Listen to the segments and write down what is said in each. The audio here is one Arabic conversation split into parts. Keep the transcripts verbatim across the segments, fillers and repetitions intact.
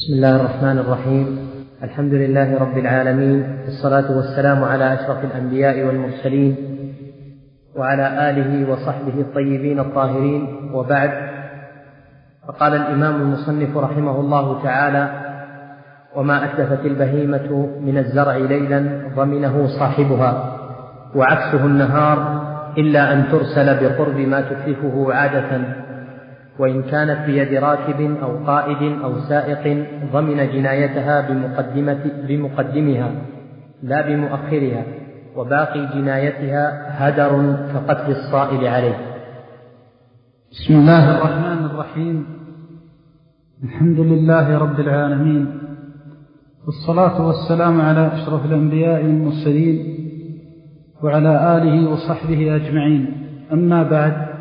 بسم الله الرحمن الرحيم. الحمد لله رب العالمين، والصلاة والسلام على أشرف الأنبياء والمرسلين وعلى آله وصحبه الطيبين الطاهرين، وبعد. فقال الإمام المصنف رحمه الله تعالى: وما أتلفت البهيمة من الزرع ليلا ضمنه صاحبها، وعكسه النهار إلا أن ترسل بقرب ما تتلفه عادة، وإن كانت بيد راكب أو قائد أو سائق ضمن جنايتها بمقدمة بمقدمها لا بمؤخرها، وباقي جنايتها هدر كقتل الصائل عليه. بسم الله الرحمن الرحيم. الحمد لله رب العالمين، والصلاة والسلام على أشرف الأنبياء والمرسلين وعلى آله وصحبه أجمعين. أما بعد،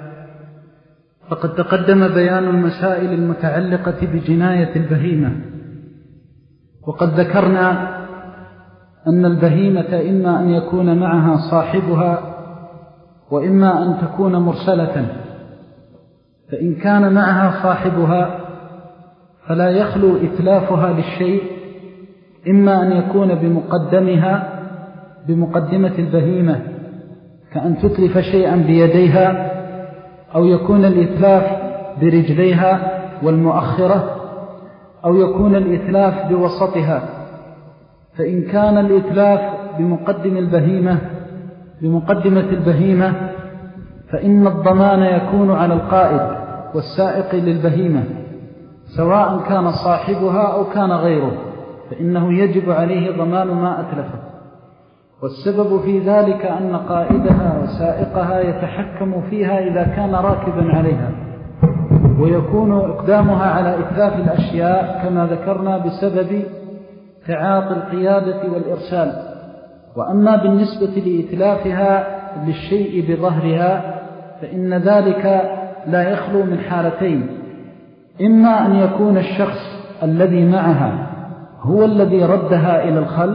فقد تقدم بيان المسائل المتعلقة بجناية البهيمة، وقد ذكرنا أن البهيمة إما أن يكون معها صاحبها وإما أن تكون مرسلة. فإن كان معها صاحبها فلا يخلو إتلافها للشيء، إما أن يكون بمقدمها بمقدمة البهيمة كأن تتلف شيئا بيديها، أو يكون الإتلاف برجليها والمؤخرة، أو يكون الإتلاف بوسطها. فإن كان الإتلاف بمقدم البهيمة بمقدمة البهيمة فإن الضمان يكون على القائد والسائق للبهيمة، سواء كان صاحبها أو كان غيره، فإنه يجب عليه ضمان ما أتلفت. والسبب في ذلك أن قائدها وسائقها يتحكم فيها إذا كان راكبا عليها، ويكون إقدامها على إتلاف الأشياء كما ذكرنا بسبب تعاطي القيادة والإرسال. وأما بالنسبة لإتلافها للشيء بظهرها فإن ذلك لا يخلو من حالتين: إما أن يكون الشخص الذي معها هو الذي ردها إلى الخلف،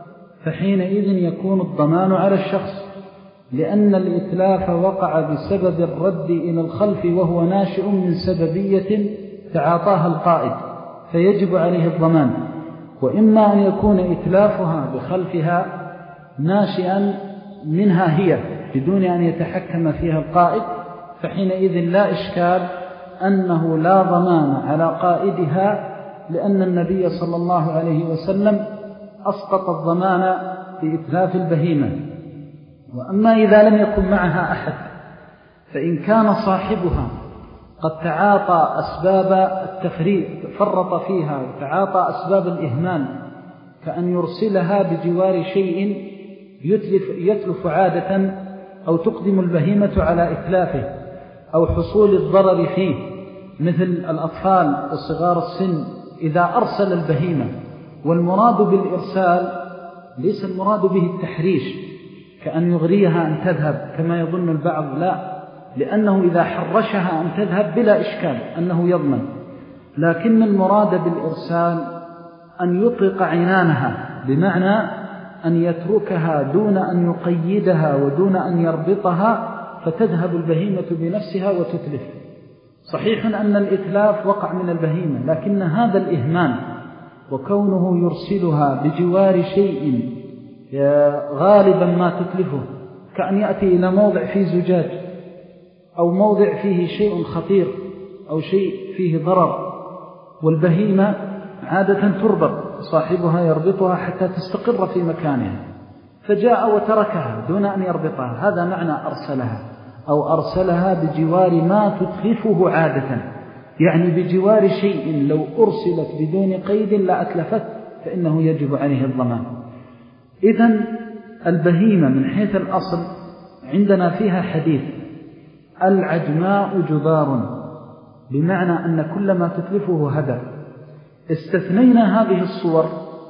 فحينئذ يكون الضمان على الشخص، لأن الإتلاف وقع بسبب الرد إلى الخلف وهو ناشئ من سببية تعاطاها القائد، فيجب عليه الضمان. وإما أن يكون إتلافها بخلفها ناشئا منها هي بدون أن يتحكم فيها القائد، فحينئذ لا إشكال أنه لا ضمان على قائدها، لأن النبي صلى الله عليه وسلم أسقط الضمان بإتلاف البهيمة. وأما إذا لم يكن معها أحد، فإن كان صاحبها قد تعاطى أسباب التفريط فرط فيها وتعاطى أسباب الإهمال، كأن يرسلها بجوار شيء يتلف, يتلف عادة، أو تقدم البهيمة على إتلافه، أو حصول الضرر فيه، مثل الأطفال وصغار السن إذا أرسل البهيمة. والمراد بالإرسال ليس المراد به التحريش كأن يغريها أن تذهب كما يظن البعض، لا، لأنه إذا حرشها أن تذهب بلا إشكال أنه يضمن، لكن المراد بالإرسال أن يطلق عنانها، بمعنى أن يتركها دون أن يقيدها ودون أن يربطها، فتذهب البهيمة بنفسها وتتلف. صحيح أن الإتلاف وقع من البهيمة، لكن هذا الإهمال وكونه يرسلها بجوار شيء غالبا ما تتلفه، كأن يأتي إلى موضع فيه زجاج، أو موضع فيه شيء خطير، أو شيء فيه ضرر، والبهيمة عادة تربط، صاحبها يربطها حتى تستقر في مكانها، فجاء وتركها دون أن يربطها، هذا معنى أرسلها، أو أرسلها بجوار ما تتلفه عادة، يعني بجوار شيء لو أرسلت بدون قيد لا أتلفت، فإنه يجب عليه الضمان. إذن البهيمة من حيث الأصل عندنا فيها حديث: العجماء جبار، بمعنى أن كل ما تتلفه هدر. استثنينا هذه الصور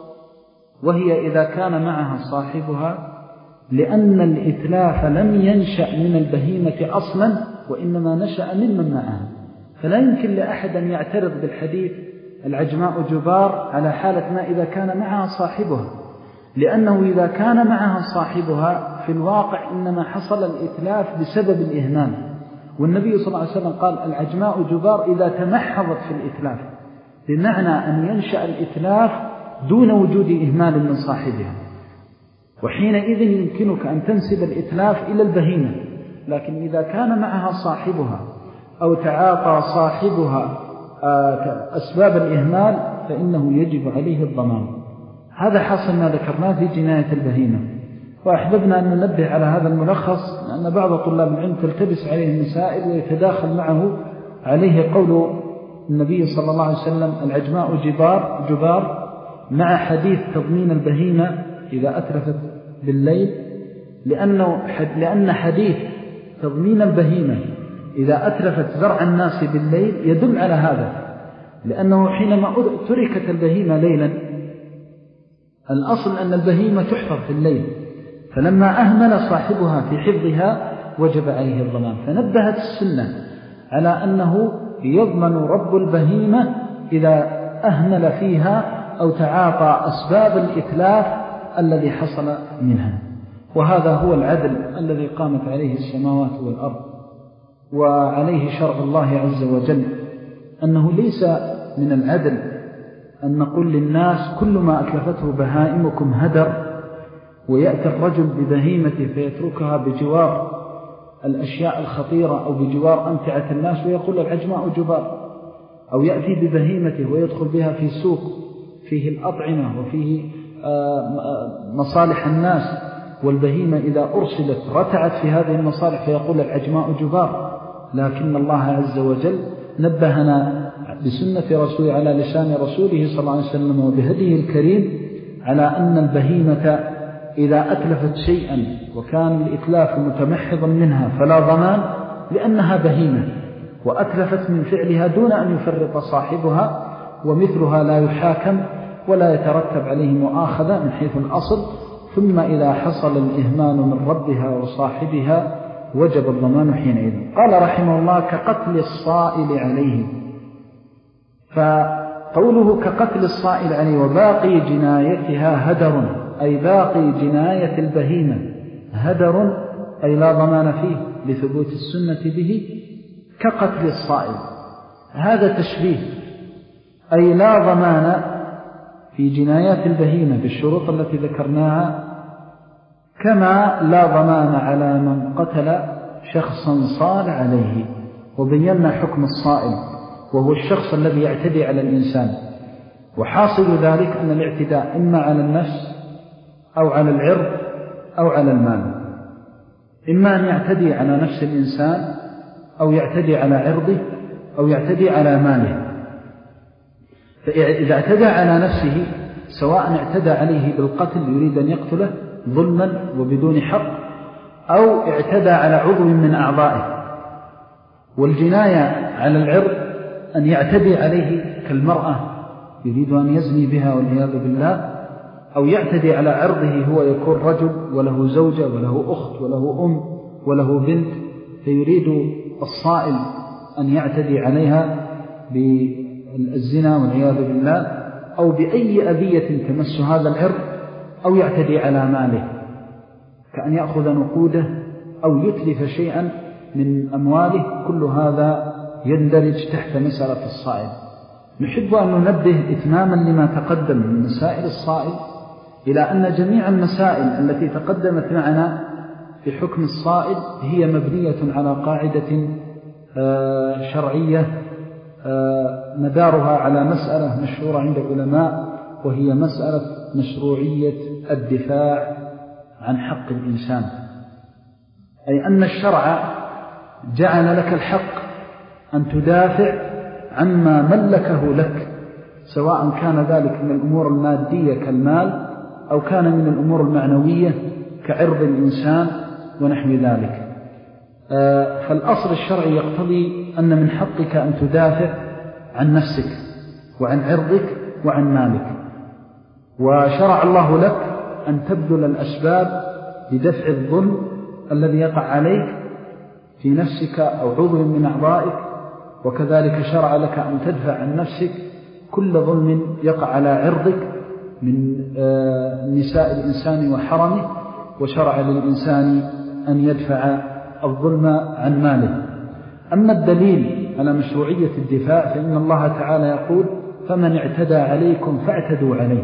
وهي إذا كان معها صاحبها، لأن الإتلاف لم ينشأ من البهيمة أصلا، وإنما نشأ ممن معها، فلا يمكن لأحد أن يعترض بالحديث العجماء جبار على حالة ما إذا كان معها صاحبها، لأنه إذا كان معها صاحبها في الواقع إنما حصل الإتلاف بسبب الإهمال، والنبي صلى الله عليه وسلم قال: العجماء جبار إذا تمحضت في الإتلاف، بمعنى أن ينشأ الإتلاف دون وجود إهمال من صاحبها، وحينئذ يمكنك أن تنسب الإتلاف إلى البهيمة. لكن إذا كان معها صاحبها أو تعاطى صاحبها أسباب الإهمال فإنه يجب عليه الضمان. هذا حاصل ما ذكرناه في جناية البهيمة. وأحببنا أن ننبه على هذا الملخص لأن بعض طلاب العلم تلتبس عليه المسائل ويتداخل معه عليه قول النبي صلى الله عليه وسلم العجماء جبار, جبار مع حديث تضمين البهيمة إذا أتلفت بالليل، لأنه لأن حديث تضمين البهيمة إذا أتلفت زرع الناس بالليل يدل على هذا، لأنه حينما تركت البهيمة ليلا الأصل أن البهيمة تحفظ في الليل، فلما أهمل صاحبها في حفظها وجب عليه الضمان. فنبهت السنة على أنه يضمن رب البهيمة إذا أهمل فيها أو تعاطى أسباب الإتلاف الذي حصل منها. وهذا هو العدل الذي قامت عليه السماوات والأرض وعليه شرع الله عز وجل، أنه ليس من العدل أن نقول للناس كل ما أتلفته بهائمكم هدر، ويأتي الرجل ببهيمته فيتركها بجوار الأشياء الخطيرة أو بجوار أمتعة الناس ويقول العجماء جبار، أو يأتي ببهيمته ويدخل بها في سوق فيه الأطعمة وفيه مصالح الناس، والبهيمة إذا أرسلت رتعت في هذه المصالح فيقول العجماء جبار. لكن الله عز وجل نبهنا بسنة رسوله على لسان رسوله صلى الله عليه وسلم وبهديه الكريم على أن البهيمة إذا أتلفت شيئا وكان الإتلاف متمحضا منها فلا ضمان، لأنها بهيمة وأتلفت من فعلها دون أن يفرط صاحبها، ومثلها لا يحاكم ولا يترتب عليه مؤاخذة من حيث الأصل. ثم إذا حصل الإهمان من ربها وصاحبها وجب الضمان حينئذ. قال رحمه الله كقتل الصائل عليه. فقوله كقتل الصائل عليه وباقي جنايتها هدر، أي باقي جناية البهيمة هدر، أي لا ضمان فيه لثبوت السنة به كقتل الصائل. هذا تشبيه، أي لا ضمان في جنايات البهيمة بالشروط التي ذكرناها، كما لا ضمان على من قتل شخصا صال عليه. وبينا حكم الصائل وهو الشخص الذي يعتدي على الإنسان، وحاصل ذلك أن الاعتداء إما على النفس أو على العرض أو على المال، إما أن يعتدي على نفس الإنسان أو يعتدي على عرضه أو يعتدي على ماله. فإذا اعتدى على نفسه سواء اعتدى عليه بالقتل يريد أن يقتله ظلما وبدون حق، أو اعتدى على عضو من أعضائه. والجناية على العرض أن يعتدي عليه كالمرأة يريد أن يزني بها والعياذ بالله، أو يعتدي على عرضه هو يكون رجل وله زوجة وله أخت وله أم وله بنت، فيريد الصائل أن يعتدي عليها بالزنا والعياذ بالله أو بأي أذية تمس هذا العرض، أو يعتدي على ماله كأن يأخذ نقوده أو يتلف شيئا من أمواله. كل هذا يندرج تحت مسألة الصائل. نحب أن ننبه إتماما لما تقدم من مسائل الصائل إلى أن جميع المسائل التي تقدمت معنا في حكم الصائل هي مبنية على قاعدة شرعية مدارها على مسألة مشهورة عند العلماء، وهي مسألة مشروعية الدفاع عن حق الإنسان. أي أن الشرع جعل لك الحق أن تدافع عما ملكه لك، سواء كان ذلك من الأمور المادية كالمال أو كان من الأمور المعنوية كعرض الإنسان ونحو ذلك. فالأصل الشرعي يقتضي أن من حقك أن تدافع عن نفسك وعن عرضك وعن مالك، وشرع الله لك أن تبذل الأسباب لدفع الظلم الذي يقع عليك في نفسك أو عضو من أعضائك، وكذلك شرع لك أن تدفع عن نفسك كل ظلم يقع على عرضك من نساء الإنسان وحرمه، وشرع للإنسان أن يدفع الظلم عن ماله. أما الدليل على مشروعية الدفاع فإن الله تعالى يقول فمن اعتدى عليكم فاعتدوا عليه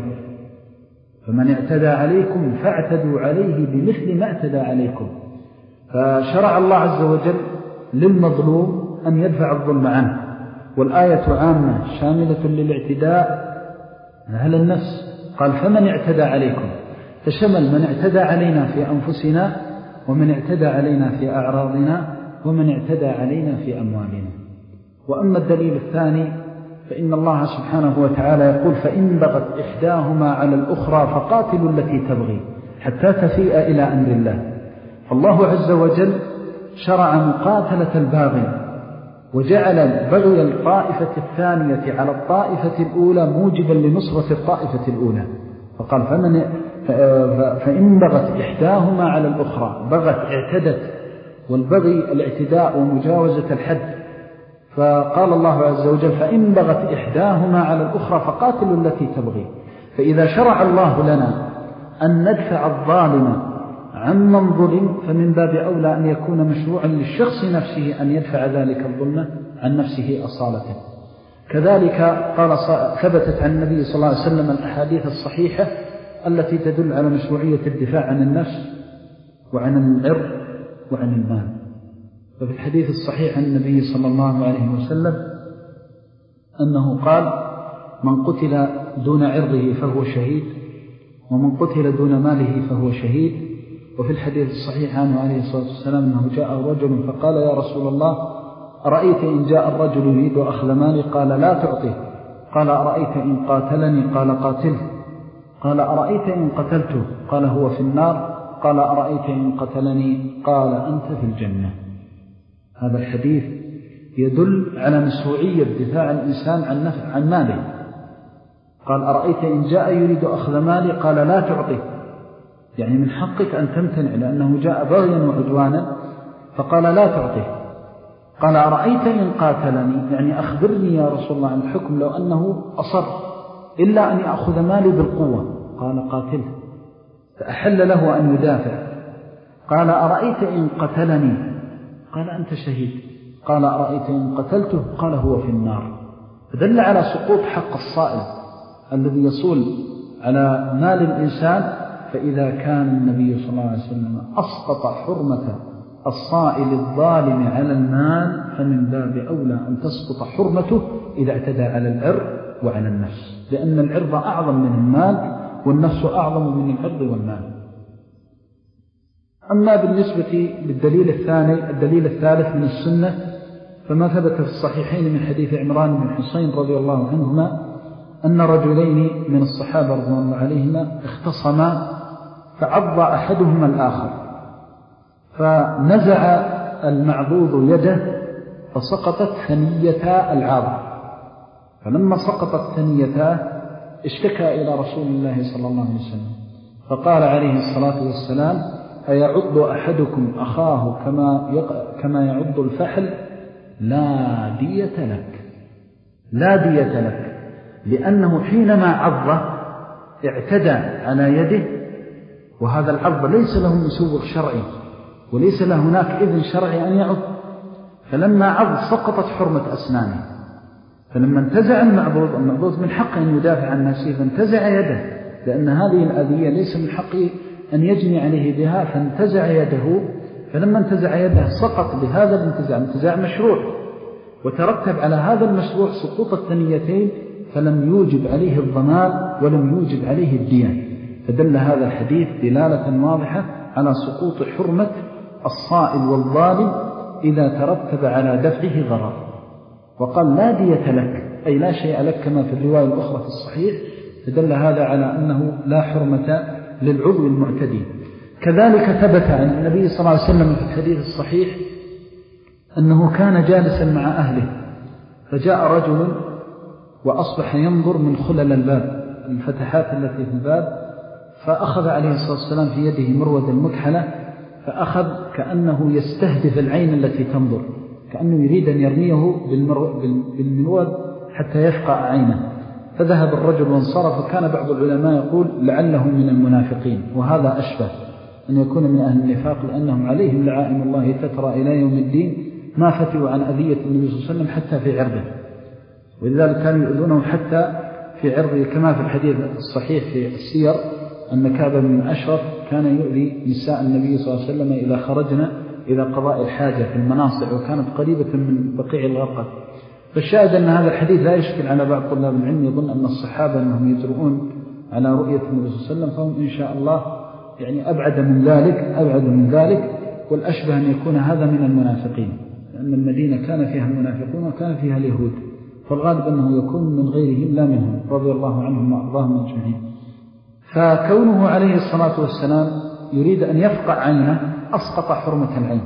فمن اعتدى عليكم فاعتدوا عليه بمثل ما اعتدى عليكم. فشرع الله عز وجل للمظلوم أن يدفع الظلم عنه، والآية عامة شاملة للاعتداء على النفس. قال فمن اعتدى عليكم، تشمل من اعتدى علينا في أنفسنا، ومن اعتدى علينا في أعراضنا، ومن اعتدى علينا في أموالنا. وأما الدليل الثاني فإن الله سبحانه وتعالى يقول فإن بغت إحداهما على الأخرى فقاتلوا التي تبغي حتى تفيء إلى أمر الله. فالله عز وجل شرع مقاتلة الباغي، وجعل بغي الطائفة الثانية على الطائفة الأولى موجبا لنصرة الطائفة الأولى. فقال فمن فإن بغت إحداهما على الأخرى، بغت اعتدت، والبغي الاعتداء ومجاوزة الحد. فقال الله عز وجل فإن بغت إحداهما على الأخرى فقاتلوا التي تبغي. فإذا شرع الله لنا أن ندفع الظالم عن من ظلم، فمن باب أولى أن يكون مشروعا للشخص نفسه أن يدفع ذلك الظلم عن نفسه أصالة. كذلك قال ثبتت عن النبي صلى الله عليه وسلم الأحاديث الصحيحة التي تدل على مشروعية الدفاع عن النفس وعن العرض وعن المال. وفي الحديث الصحيح عن النبي صلى الله عليه وسلم أنه قال من قتل دون عرضه فهو شهيد، ومن قتل دون ماله فهو شهيد. وفي الحديث الصحيح عنه عليه الصلاة والسلام أنه جاء رجل فقال يا رسول الله أرأيت إن جاء الرجل يريد أخذ مالي؟ قال لا تعطيه. قال أرأيت إن قاتلني؟ قال قاتله. قال أرأيت إن قتلته؟ قال هو في النار. قال أرأيت إن قتلني؟ قال أنت في الجنة. هذا الحديث يدل على مشروعية دفاع الإنسان عن نفع عن ماله. قال أرأيت إن جاء يريد أخذ مالي؟ قال لا تعطيه، يعني من حقك أن تمتنع لأنه جاء بغيا وعدوانا، فقال لا تعطيه. قال أرأيت إن قاتلني؟ يعني أخبرني يا رسول الله عن الحكم لو أنه أصر إلا أن يأخذ مالي بالقوة. قال قاتله، فأحل له أن يدافع. قال أرأيت إن قتلني؟ قال أنت شهيد. قال أرأيت إن قتلته؟ قال هو في النار. فدل على سقوط حق الصائل الذي يصول على مال الإنسان. فإذا كان النبي صلى الله عليه وسلم أسقط حرمة الصائل الظالم على المال، فمن باب أولى أن تسقط حرمته إذا اعتدى على العرض وعلى النفس، لأن العرض أعظم من المال والنفس أعظم من العرض والمال. أما بالنسبة للدليل الثاني الدليل الثالث من السنة، فما ثبت في الصحيحين من حديث عمران بن حسين رضي الله عنهما أن رجلين من الصحابة رضي الله عليهما اختصما فعض أحدهما الآخر، فنزع المعضوض يده فسقطت ثنيتا العاض. فلما سقطت ثنيتا اشتكى إلى رسول الله صلى الله عليه وسلم، فقال عليه الصلاة والسلام أيعض أحدكم أخاه كما كما يعض الفحل؟ لا دية لك، لا دية لك، لأنه حينما عض اعتدى على يده، وهذا العض ليس له مسوغ شرعي وليس له هناك إذن شرعي أن يعض. فلما عض سقطت حرمة أسنانه. فلما انتزع المعضوض، المعضوض من حقه أن يدافع عن نفسه فانتزع يده، لأن هذه الأذية ليس من حقه أن يجني عليه بها، فانتزع يده. فلما انتزع يده سقط بهذا الانتزاع، انتزاع مشروع، وترتب على هذا المشروع سقوط الثنيتين، فلم يوجب عليه الضمان ولم يوجب عليه الديان. فدل هذا الحديث دلالة واضحة على سقوط حرمة الصائل والظالم إذا ترتب على دفعه ضرر. وقال لا دية لك، أي لا شيء لك كما في الرواية الأخرى في الصحيح. فدل هذا على أنه لا حرمة للعضو المعتدي. كذلك ثبت عن النبي صلى الله عليه وسلم في الحديث الصحيح أنه كان جالسا مع أهله، فجاء رجل وأصبح ينظر من خلل الباب، الفتحات التي في الباب، فأخذ عليه الصلاة والسلام في يده مرود المكحلة، فأخذ كأنه يستهدف العين التي تنظر، كأنه يريد أن يرميه بالمرود حتى يفقع عينه. فذهب الرجل وانصرف. وكان بعض العلماء يقول لعله من المنافقين، وهذا أشبه أن يكون من أهل النفاق، لأنهم عليهم لعائم الله تترى إلى يوم الدين ما فتوا عن أذية النبي صلى الله عليه وسلم حتى في عرضه. ولذلك كانوا يؤذونه حتى في عرضه، كما في الحديث الصحيح في السير أن كعب بن أشرف كان يؤذي نساء النبي صلى الله عليه وسلم إذا خرجنا إلى قضاء الحاجة في المناصع، وكانت قريبة من بقيع الغرقد. فالشاهد أن هذا الحديث لا يشكل على بعض طلاب العلم يظن أن الصحابة أنهم يجرؤون على رؤية النبي صلى الله عليه وسلم، فهم إن شاء الله يعني أبعد من ذلك أبعد من ذلك والأشبه أن يكون هذا من المنافقين، لأن المدينة كان فيها المنافقون وكان فيها اليهود، فالغالب أنه يكون من غيرهم لا منهم رضي الله عنهم وأرضاهم أجمعين. فكونه عليه الصلاة والسلام يريد أن يفقع عينه أسقط حرمة العين.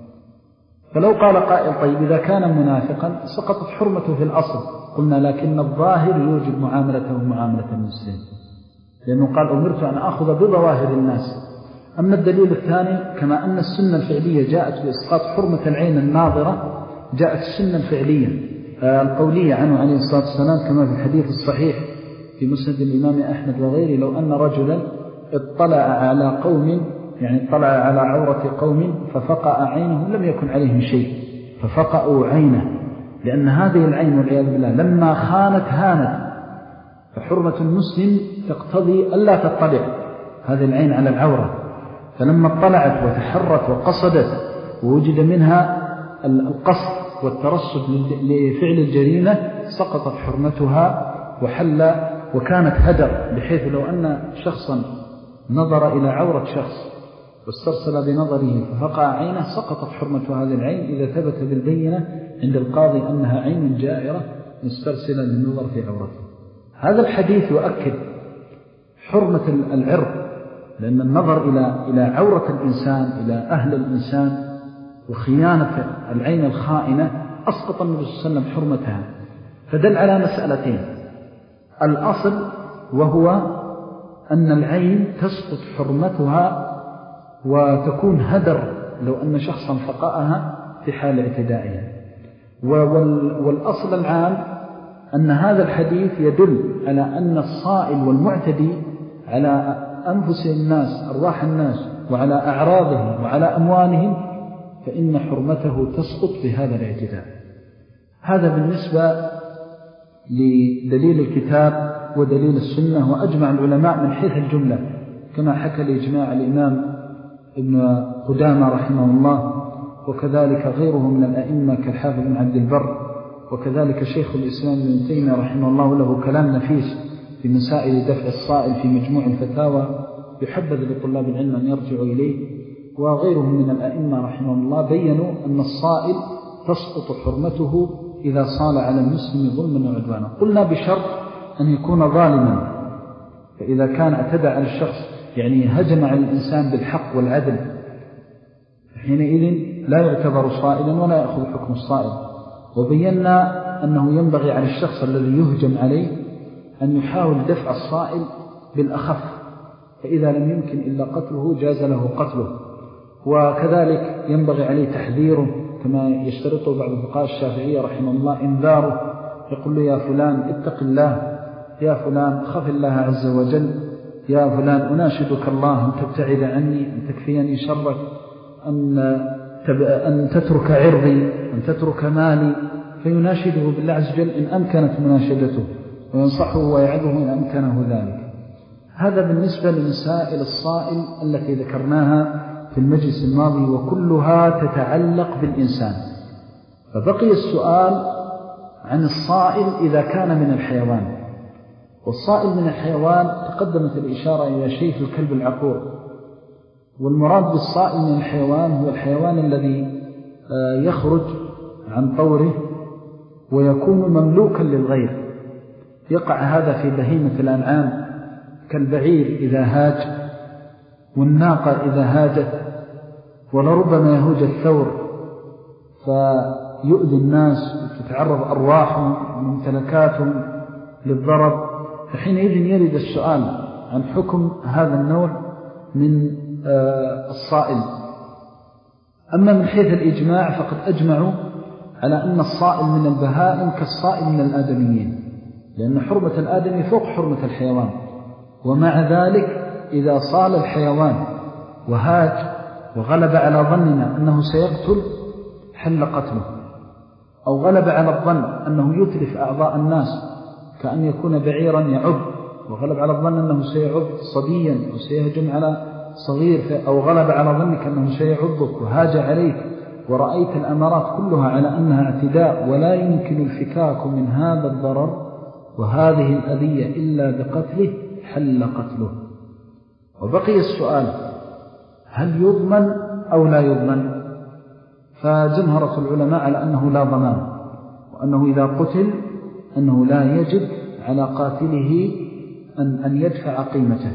فلو قال قائل طيب إذا كان منافقا سقطت حرمته في الأصل، قلنا لكن الظاهر يوجب معاملته معاملة المسلم، لأنه قال أمرت أن أخذ بظواهر الناس. أما الدليل الثاني كما أن السنة الفعلية جاءت بإسقاط حرمة العين الناظرة، جاءت السنة الفعلية القولية عنه عليه الصلاة والسلام كما في الحديث الصحيح في مسند الإمام أحمد وغيره: لو أن رجلا اطلع على قوم يعني اطلع على عورة قوم ففقأ عينه لم يكن عليهم شيء، ففقأوا عينه، لأن هذه العين والعياذ بالله لما خانت هانت. فحرمة المسلم تقتضي ألا تطلع هذه العين على العورة، فلما اطلعت وتحرت وقصدت ووجد منها القصد والترصد لفعل الجريمة سقطت حرمتها وحل وكانت هدر، بحيث لو أن شخصا نظر إلى عورة شخص واسترسل بنظره ففقع عينه سقطت حرمة هذه العين إذا ثبت بالبينة عند القاضي أنها عين جائرة مسترسلة للنظر في عورته. هذا الحديث يؤكد حرمة العرض، لأن النظر إلى إلى عورة الإنسان إلى أهل الإنسان وخيانة العين الخائنة أسقط النبي صلى الله عليه وسلم حرمتها. فدل على مسألتين: الأصل وهو أن العين تسقط حرمتها وتكون هدر لو أن شخصا فقأها في حال اعتدائها، والأصل العام أن هذا الحديث يدل على أن الصائل والمعتدي على أنفس الناس أرواح الناس وعلى أعراضهم وعلى أموالهم فإن حرمته تسقط بهذا الاعتداء. هذا بالنسبة لدليل الكتاب ودليل السنة، وأجمع العلماء من حيث الجملة كما حكى لإجماع الإمام ابن قدامة رحمه الله، وكذلك غيره من الأئمة كالحافظ بن عبد البر، وكذلك شيخ الإسلام ابن تيمية رحمه الله له كلام نفيس في مسائل دفع الصائل في مجموع الفتاوى يحبذ لطلاب العلم أن يرجعوا إليه، وغيرهم من الأئمة رحمه الله بيّنوا أن الصائل تسقط حرمته إذا صال على المسلم ظلما وعدوانا. قلنا بشرط أن يكون ظالما، فإذا كان اعتدى على الشخص يعني هجم على الإنسان بالحق والعدل حينئذ لا يعتبر صائلا ولا يأخذ حكم الصائل. وبينا أنه ينبغي على الشخص الذي يهجم عليه أن يحاول دفع الصائل بالأخف، فإذا لم يمكن إلا قتله جاز له قتله. وكذلك ينبغي عليه تحذيره كما يشترطه بعض الفقهاء الشافعية رحمه الله، إنذاره، يقول له: يا فلان اتق الله، يا فلان خف الله عز وجل، يا فلان أناشدك الله أن تبتعد عني، أن تكفيني شرك، أن, أن تترك عرضي، أن تترك مالي، فيناشده بالله عز وجل إن أمكنت مناشدته، وينصحه ويعظه إن أمكنه ذلك. هذا بالنسبة لمسائل الصائل التي ذكرناها في المجلس الماضي، وكلها تتعلق بالإنسان. فبقي السؤال عن الصائل إذا كان من الحيوان. والصائل من الحيوان تقدمت الإشارة إلى شيء في الكلب العقور، والمراد بالصائل من الحيوان هو الحيوان الذي يخرج عن طوره ويكون مملوكا للغير. يقع هذا في بهيمة الأنعام كالبعير إذا هاج، والناقة إذا هاجت، ولربما يهوج الثور فيؤذي الناس وتتعرض أرواحهم وممتلكاتهم للضرب. فحينئذ يرد السؤال عن حكم هذا النوع من الصائل. أما من حيث الإجماع فقد أجمعوا على أن الصائل من البهائم كالصائل من الآدميين، لأن حرمة الآدمي فوق حرمة الحيوان. ومع ذلك إذا صال الحيوان وهاج وغلب على ظننا أنه سيقتل حل قتله. أو غلب على الظن أنه يتلف أعضاء الناس كأن يكون بعيرا يعض، وغلب على الظن أنه سيعض صبيا أو سيهجم على صغير، أو غلب على ظنك أنه سيعضك وهاج عليك ورأيت الأمارات كلها على أنها اعتداء ولا يمكن الفكاك من هذا الضرر وهذه الأذية إلا بقتله، حل قتله. وبقي السؤال: هل يضمن أو لا يضمن؟ فجمهرة العلماء على أنه لا ضمان، وأنه إذا قتل أنه لا يجب على قاتله أن, أن يدفع قيمته.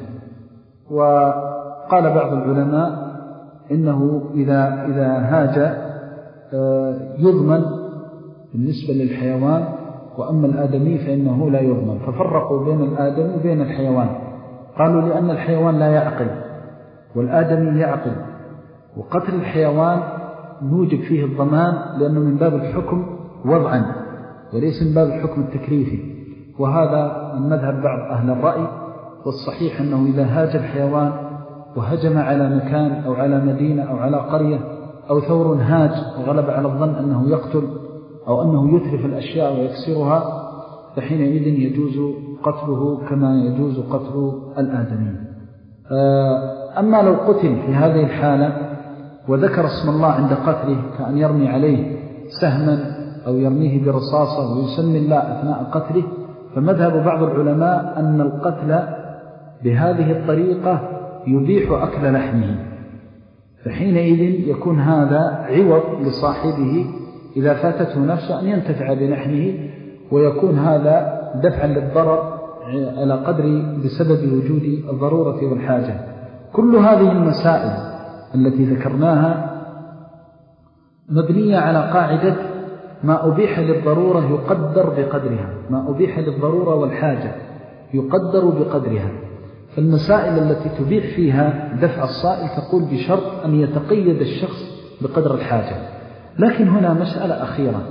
وقال بعض العلماء إنه إذا, إذا هاج يضمن بالنسبة للحيوان، وأما الآدمي فإنه لا يضمن. ففرقوا بين الآدمي وبين الحيوان، قالوا لأن الحيوان لا يعقل والآدمي يعقل، وقتل الحيوان نوجب فيه الضمان لأنه من باب الحكم وضعا وليس من باب الحكم التكليفي. وهذا من مذهب بعض أهل الرأي، والصحيح أنه إذا هاج الحيوان وهجم على مكان أو على مدينة أو على قرية أو ثور هاج وغلب على الظن أنه يقتل أو أنه يتلف الأشياء ويكسرها، فحينئذ يجوز قتله كما يجوز قتل الآدمي. أما لو قتل في هذه الحالة وذكر اسم الله عند قتله، كأن يرمي عليه سهما أو يرميه برصاصة ويسمي الله أثناء قتله، فمذهب بعض العلماء أن القتل بهذه الطريقة يبيح أكل لحمه، فحينئذ يكون هذا عوض لصاحبه إذا فاتته نفسه أن ينتفع بلحمه، ويكون هذا دفعا للضرر على قدر بسبب وجود الضرورة والحاجة. كل هذه المسائل التي ذكرناها مبنية على قاعدة ما أبيح للضرورة يقدر بقدرها، ما أبيح للضرورة والحاجة يقدر بقدرها. فالمسائل التي تبيح فيها دفع الصائل تقول بشرط أن يتقيد الشخص بقدر الحاجة. لكن هنا مسألة أخيرة،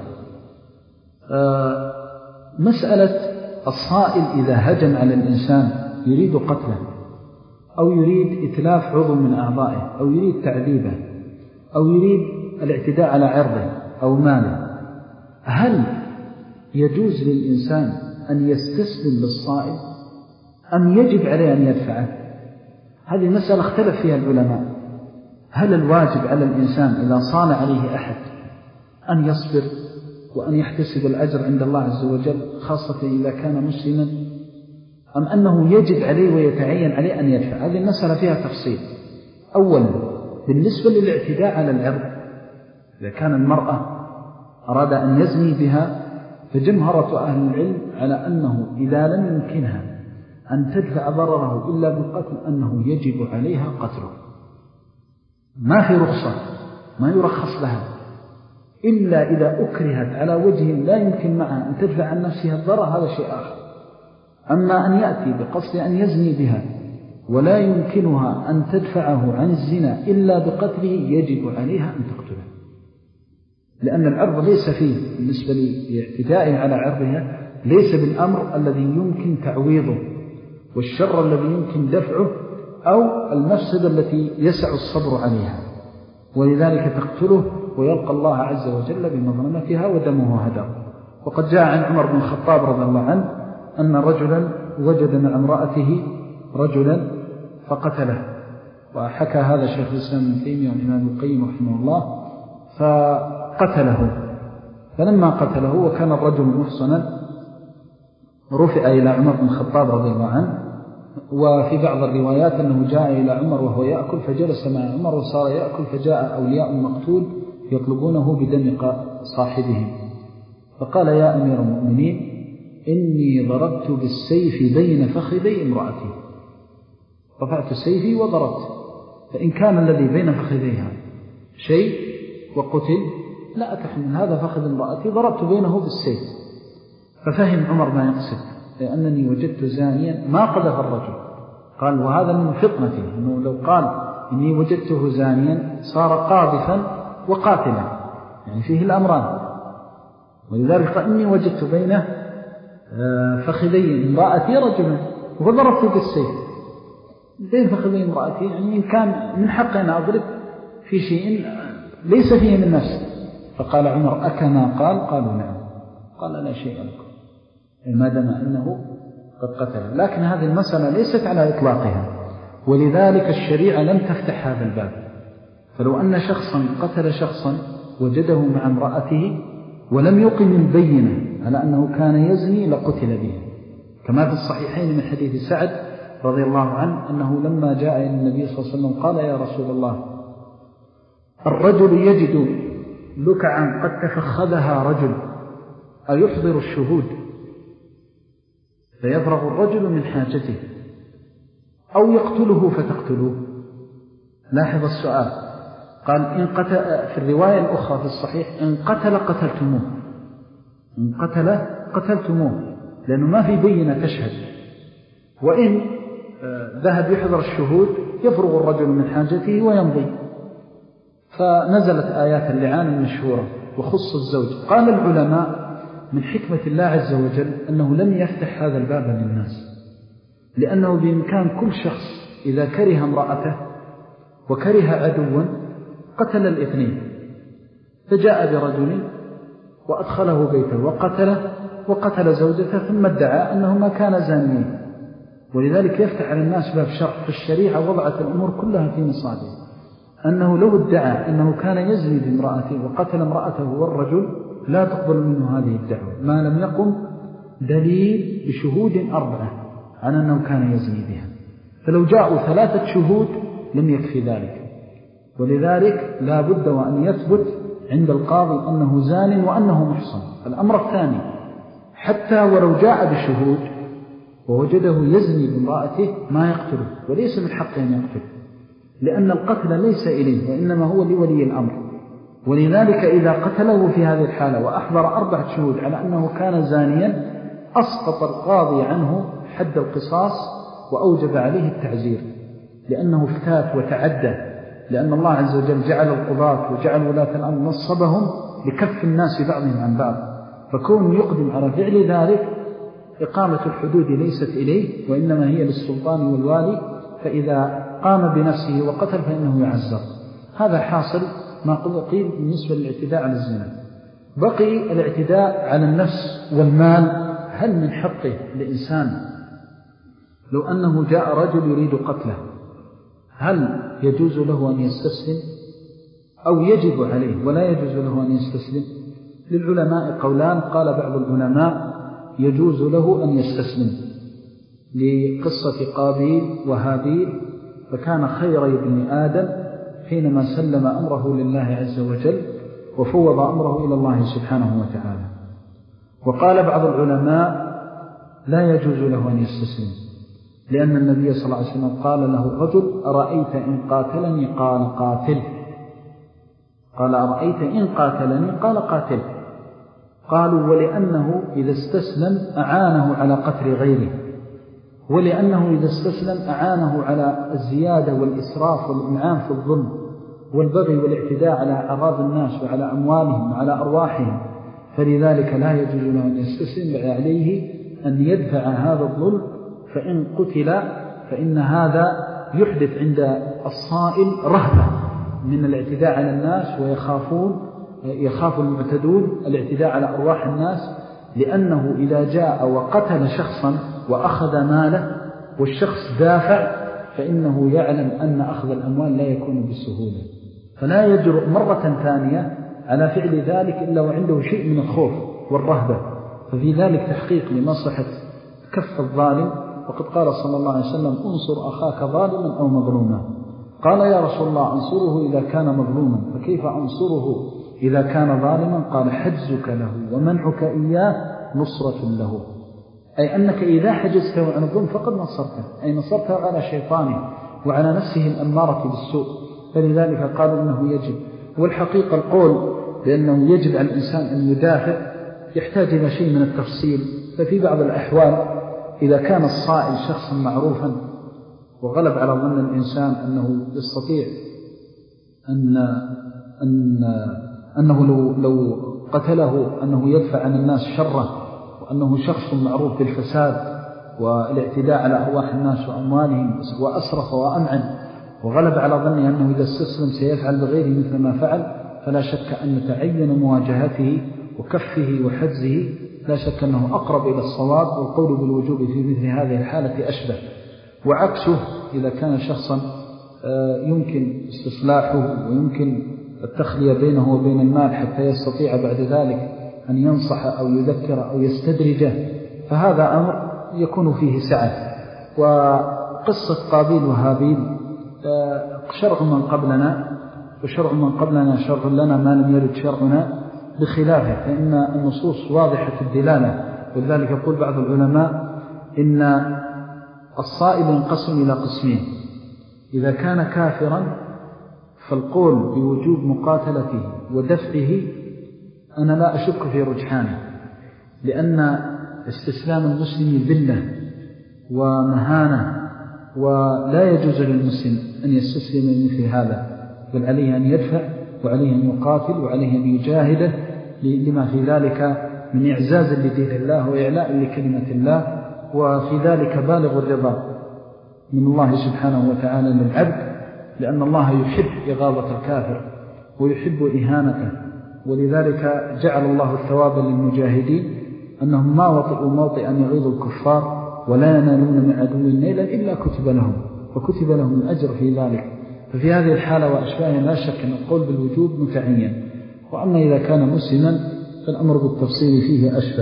مسألة الصائل إذا هجم على الإنسان يريد قتله أو يريد إتلاف عضو من أعضائه أو يريد تعذيبه أو يريد الاعتداء على عرضه أو ماله، هل يجوز للإنسان أن يستسلم للصائل أم يجب عليه أن يدفعه؟ هذه مسألة اختلف فيها العلماء. هل الواجب على الإنسان إذا صان عليه أحد أن يصبر وأن يحتسب الأجر عند الله عز وجل خاصة إذا كان مسلما، أم أنه يجب عليه ويتعين عليه أن يدفع؟ هذه المسألة فيها تفصيل. أولا بالنسبة للاعتداء على العرض، إذا كان المرأة أراد أن يزني بها فجمهرة أهل العلم على أنه إذا لم يمكنها أن تدفع ضرره إلا بالقتل أنه يجب عليها قتله، ما في رخصة، ما يرخص لها إلا إذا أكرهت على وجه لا يمكن معها أن تدفع عن نفسها الضرر، هذا شيء آخر. أما أن يأتي بقصد أن يزني بها ولا يمكنها أن تدفعه عن الزنا إلا بقتله يجب عليها أن تقتله، لأن العرض ليس فيه بالنسبة لاعتدائه على عرضها ليس بالأمر الذي يمكن تعويضه والشر الذي يمكن دفعه أو المفسدة التي يسع الصبر عليها، ولذلك تقتله ويلقى الله عز وجل بمظلمتها ودمه هدر. وقد جاء عن عمر بن الخطاب رضي الله عنه أن رجلا وجد مع امرأته رجلا فقتله، وحكى هذا شيخ الإسلام ابن تيمية والإمام ابن القيم رحمه الله، فقتله. فلما قتله وكان الرجل محصنا رفع إلى عمر بن الخطاب رضي الله عنه، وفي بعض الروايات أنه جاء إلى عمر وهو يأكل فجلس مع عمر وصار يأكل، فجاء أولياء المقتول يطلبونه بدم صاحبهم، فقال: يا أمير المؤمنين إني ضربت بالسيف بين فخذي امرأتي، رفعت سيفي وضربت، فإن كان الذي بين فخذيها شيء وقتل لا أتحمل هذا فخذ امرأتي، ضربت بينه بالسيف. ففهم عمر ما يقصد، لأنني وجدت زانيا ما قذف الرجل. قال: وهذا من فطنته، أنه لو قال إني وجدته زانيا صار قاذفا وقاتلا، يعني فيه الأمران. ولذلك قال: إني وجدت بينه فخذي امرأتي رجلا وضربت بالسيف بين فخذي امرأتي، يعني إن كان من حق أن أضرب في شيء ليس فيه من نفس، فقال عمر أكما قال؟ قالوا نعم. قال لا شيء لكم ما دام أنه قد قتل. لكن هذه المسألة ليست على إطلاقها، ولذلك الشريعة لم تفتح هذا الباب. فلو أن شخصا قتل شخصا وجده مع امرأته ولم يقم البينة على أنه كان يزني لقتل به، كما في الصحيحين من حديث سعد رضي الله عنه أنه لما جاء إلى النبي صلى الله عليه وسلم قال يا رسول الله الرجل يجد لكعا قد تفخذها رجل أيحضر الشهود فيفرغ الرجل من حاجته أو يقتله فتقتلوه؟ لاحظ السؤال. قال إن قتل، في الرواية الأخرى في الصحيح إن قتل قتلتموه، إن قتل قتلتموه، لأنه ما في بينة تشهد. وإن ذهب يحضر الشهود يفرغ الرجل من حاجته ويمضي. فنزلت آيات اللعان المشهورة وخص الزوج. قال العلماء من حكمة الله عز وجل أنه لم يفتح هذا الباب للناس، لأنه بإمكان كل شخص إذا كره امرأته وكره عدوا قتل الاثنين، فجاء برجل وأدخله بيته وقتله وقتل زوجته ثم ادعى أنه ما كان زانيا. ولذلك يفتح على الناس باب شرع. فالشريعة وضعت الأمور كلها في مصادر، أنه لو ادعى أنه كان يزني بامرأته وقتل امرأته والرجل لا تقبل منه هذه الدعوة ما لم يقم دليل بشهود أربعة عن أنه كان يزني بها. فلو جاءوا ثلاثة شهود لم يكفي ذلك. ولذلك لا بد وأن يثبت عند القاضي أنه زان وأنه محصن. الأمر الثاني حتى ولو جاء بشهود ووجده يزني بامرأته ما يقتله، وليس من حقه أن يقتله، لأن القتل ليس إليه وإنما هو لولي الأمر. ولذلك إذا قتله في هذه الحالة وأحضر أربعة شهود على أنه كان زانيا أسقط القاضي عنه حد القصاص وأوجب عليه التعزير، لأنه افتات وتعدى. لأن الله عز وجل جعل القضاة وجعل ولاة الأمر نصبهم لكف الناس بعضهم عن بعض، فكون يقدم على فعل ذلك إقامة الحدود ليست إليه وإنما هي للسلطان والوالي، فإذا قام بنفسه وقتل فإنه يعزر. هذا حاصل ما قيل بالنسبة للاعتداء على الزنا. بقي الاعتداء على النفس والمال. هل من حقه لإنسان لو أنه جاء رجل يريد قتله هل يجوز له أن يستسلم أو يجب عليه ولا يجوز له أن يستسلم؟ للعلماء قولان. قال بعض العلماء يجوز له أن يستسلم لقصة قابيل وهابيل، فكان خير ابن آدم حينما سلم أمره لله عز وجل وفوض أمره إلى الله سبحانه وتعالى. وقال بعض العلماء لا يجوز له أن يستسلم، لأن النبي صلى الله عليه وسلم قال له الرجل أرأيت إن قاتلني؟ قال قاتل. قال أرأيت إن قاتلني؟ قال قاتل. قالوا ولأنه إذا استسلم أعانه على قتل غيره، ولأنه إذا استسلم أعانه على الزيادة والإسراف والإنعام في الظلم والبغي والاعتداء على أعراض الناس وعلى أموالهم وعلى أرواحهم، فلذلك لا يجوز له أن يستسلم، بل عليه أن يدفع هذا الظلم. فإن قتل فإن هذا يحدث عند الصائل رهبة من الاعتداء على الناس، ويخافون يخاف المعتدون الاعتداء على أرواح الناس، لأنه إذا جاء وقتل شخصا وأخذ ماله والشخص دافع فإنه يعلم أن أخذ الأموال لا يكون بسهولة، فلا يجرؤ مرة ثانية على فعل ذلك إلا وعنده شيء من الخوف والرهبة. ففي ذلك تحقيق لمصلحة كف الظالم. وقد قال صلى الله عليه وسلم انصر أخاك ظالما أو مظلوما. قال يا رسول الله أنصره إذا كان مظلوما، فكيف أنصره إذا كان ظالما؟ قال حجزك له ومنعك إياه نصرة له، أي أنك إذا حجزته عن الظلم فقد نصرته، أي نصرته على شيطانه وعلى نفسه الأمارة بالسوء. فلذلك قالوا إنه يجب. والحقيقة القول بأنه يجب على الإنسان أن يدافع يحتاج إلى شيء من التفصيل. ففي بعض الأحوال إذا كان الصائل شخصا معروفا وغلب على ظن الإنسان أنه يستطيع أن أن أنه لو, لو قتله أنه يدفع عن الناس شره، وأنه شخص معروف بالفساد والاعتداء على أرواح الناس وأموالهم وأسرف وأمعن، وغلب على ظنه أنه إذا استسلم سيفعل بغيره مثل ما فعل، فلا شك أن تعين مواجهته وكفه وحجزه لا شك أنه أقرب إلى الصواب، والقول بالوجوب في مثل هذه الحالة أشبه. وعكسه إذا كان شخصا يمكن استصلاحه ويمكن التخلية بينه وبين المال حتى يستطيع بعد ذلك أن ينصح أو يذكر أو يستدرجه، فهذا أمر يكون فيه سعة. وقصة قابيل وهابيل شرع من قبلنا، وشرع من قبلنا شرع لنا ما لم يرد شرعنا بخلافه، فإن النصوص واضحة الدلالة. ولذلك يقول بعض العلماء إن الصائل ينقسم إلى قسمين: إذا كان كافرا فالقول بوجوب مقاتلته ودفعه أنا لا أشك في رجحانه، لأن استسلام المسلم ذلة ومهانة، ولا يجوز للمسلم أن يستسلم مثل هذا، بل عليه أن يدفع وعليه أن يقاتل وعليه أن يجاهده لما في ذلك من إعزاز لدين الله وإعلاء لكلمة الله، وفي ذلك بالغ الرضا من الله سبحانه وتعالى للعبد، لأن الله يحب إغاظة الكافر ويحب إهانته. ولذلك جعل الله الثواب للمجاهدين أنهم ما وطئوا موطئا يغيظ الكفار ولا ينالون من عدو نيلا إلا كتب لهم، فكتب لهم الأجر في ذلك. ففي هذه الحالة وأشباهها لا شك أن القول بالوجوب متعين. وأما إذا كان مسلما فالأمر بالتفصيل فيه أشبه.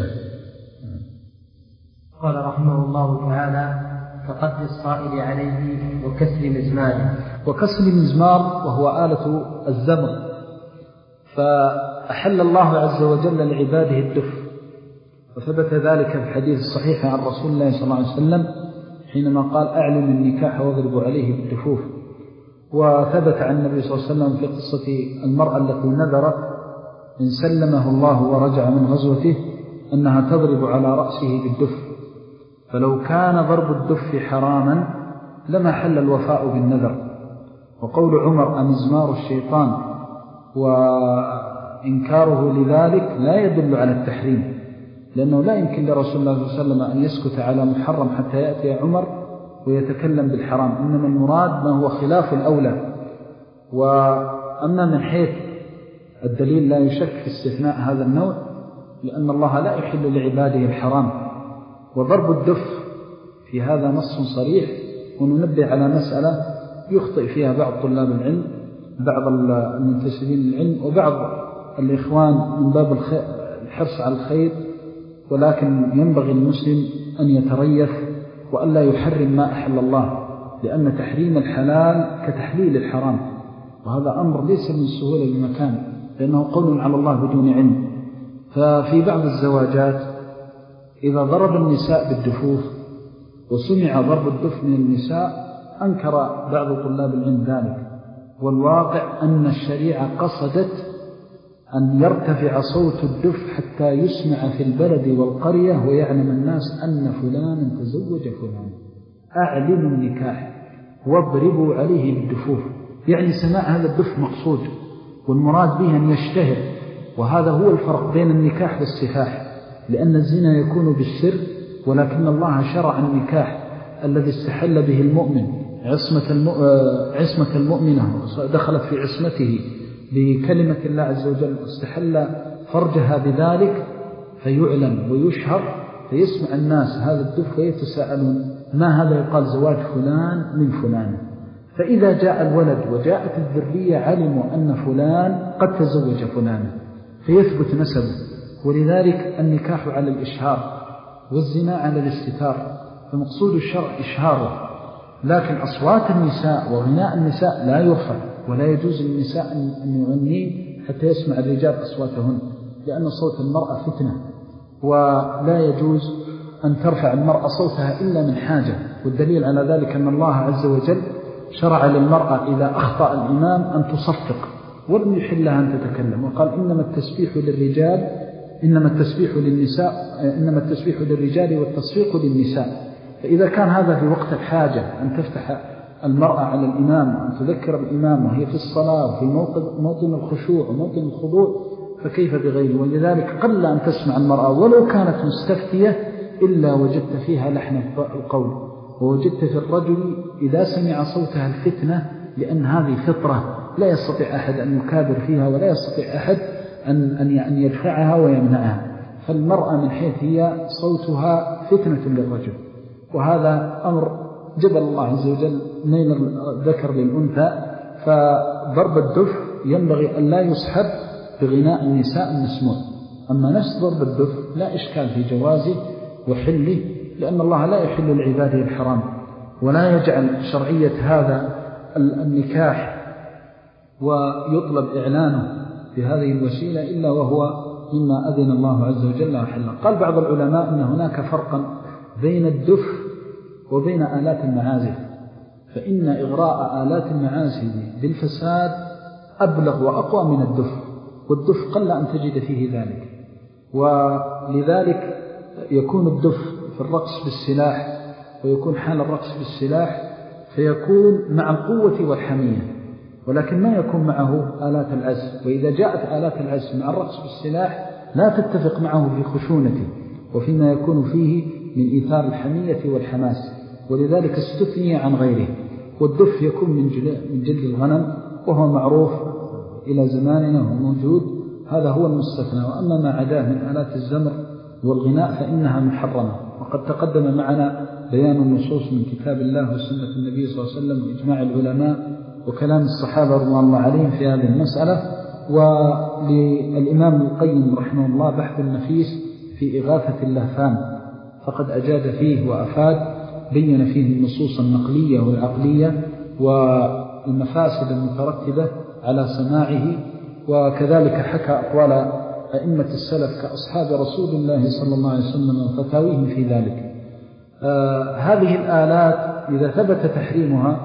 قال رحمه الله تعالى: كقتل الصائل عليه وكسر مزماره. وكسر المزمار وهو آلة الزمر، فأحل الله عز وجل لعباده الدف، وثبت ذلك في الحديث الصحيح عن رسول الله صلى الله عليه وسلم حينما قال: أعلن النكاح واضربوا عليه بالدفوف. وثبت عن النبي صلى الله عليه وسلم في قصة المرأة التي نذرت إن سلمه الله ورجع من غزوته أنها تضرب على رأسه بالدف، فلو كان ضرب الدف حراما لما حل الوفاء بالنذر. وقول عمر: أمزمار الشيطان، وإنكاره لذلك لا يدل على التحريم، لأنه لا يمكن لرسول الله صلى الله عليه وسلم أن يسكت على محرم حتى يأتي عمر ويتكلم بالحرام، إنما المراد ما هو خلاف الأولى. وأما من حيث الدليل لا يشك في استثناء هذا النوع، لأن الله لا يحل لعباده الحرام. وضرب الدف في هذا نص صريح. وننبه على مسألة يخطئ فيها بعض طلاب العلم، بعض المنتسبين للعلم، وبعض الإخوان من باب الحرص على الخير، ولكن ينبغي المسلم أن يتريث وألا يحرم ما أحل الله، لأن تحريم الحلال كتحليل الحرام، وهذا أمر ليس من السهولة لمكان، لأنه قول على الله بدون علم. ففي بعض الزواجات إذا ضرب النساء بالدفوف وسمع ضرب الدف من النساء أنكر بعض طلاب العلم ذلك، والواقع أن الشريعة قصدت أن يرتفع صوت الدف حتى يسمع في البلد والقرية ويعلم الناس أن فلانا تزوج فلانا. أعلنوا النكاح واضربوا عليه بالدفوف، يعني سماع هذا الدف مقصود، والمراد به أن يشتهر. وهذا هو الفرق بين النكاح والسفاح، لأن الزنا يكون بالسر، ولكن الله شرع النكاح الذي استحل به المؤمن عصمة عصمة المؤمنة، دخلت في عصمته بكلمة الله عز وجل، استحل فرجها بذلك فيعلن ويشهر، فيسمع الناس هذا الدف ويتساءلون ما هذا؟ يقال زواج فلان من فلان. فإذا جاء الولد وجاءت الذرية علموا أن فلان قد تزوج فلانا، فيثبت نسبه. ولذلك النكاح على الإشهار والزنا على الاستتار، فمقصود الشرع إشهاره. لكن أصوات النساء وغناء النساء لا يرفع، ولا يجوز للنساء أن يغنين حتى يسمع الرجال أصواتهن، لأن صوت المرأة فتنة، ولا يجوز أن ترفع المرأة صوتها إلا من حاجة. والدليل على ذلك أن الله عز وجل شرع للمرأة إذا أخطأ الإمام أن تصفق ولم يحلها أن تتكلم، وقال إنما التسبيح للرجال إنما التسبيح للنساء إنما التسبيح للرجال والتصفيق للنساء. فإذا كان هذا في وقت الحاجة أن تفتح المرأة على الإمام، أن تذكر الإمام وهي في الصلاة وفي موطن الخشوع وموطن الخضوع، فكيف بغيره؟ ولذلك قل أن تسمع المرأة ولو كانت مستفتية إلا وجدت فيها لحن القول، ووجدت في الرجل إذا سمع صوتها الفتنة، لأن هذه فطرة لا يستطيع أحد أن يكابر فيها ولا يستطيع أحد أن, أن يدفعها ويمنعها. فالمرأة من حيث هي صوتها فتنة للرجل، وهذا أمر جبل الله عز وجل نيل الذكر للأنثى. فضرب الدف ينبغي أن لا يسحب بغناء النساء المسموع. أما نفس ضرب الدف لا إشكال في جوازه وحله، لأن الله لا يحل لعباده الحرام، ولا يجعل شرعية هذا النكاح ويطلب إعلانه بهذه الوسيلة إلا وهو مما أذن الله عز وجل وحله. قال بعض العلماء أن هناك فرقا بين الدف وبين آلات المعازف، فإن إغراء آلات المعازف بالفساد أبلغ وأقوى من الدف، والدف قل أن تجد فيه ذلك. ولذلك يكون الدف في الرقص بالسلاح، ويكون حال الرقص بالسلاح فيكون مع القوة والحمية، ولكن ما يكون معه آلات العزف. وإذا جاءت آلات العزف مع الرقص بالسلاح لا تتفق معه في خشونته وفيما يكون فيه من إيثار الحمية والحماس، ولذلك استثني عن غيره. والدف يكون من جلد الغنم وهو معروف إلى زماننا وهو موجود، هذا هو المستثنى. وأما ما عداه من آلات الزمر والغناء فإنها محرمة. وقد تقدم معنا بيان النصوص من كتاب الله وسنة النبي صلى الله عليه وسلم وإجماع العلماء وكلام الصحابة رضوان الله عليهم في هذه المسألة. وللإمام القيم رحمه الله بحث النفيس في إغاثة اللهفان، فقد أجاد فيه وأفاد، بين فيه النصوص النقلية والعقلية والمفاسد المترتبة على سماعه، وكذلك حكى أقوال أئمة السلف كأصحاب رسول الله صلى الله عليه وسلم وفتاويهم في ذلك. آه هذه الآلات إذا ثبت تحريمها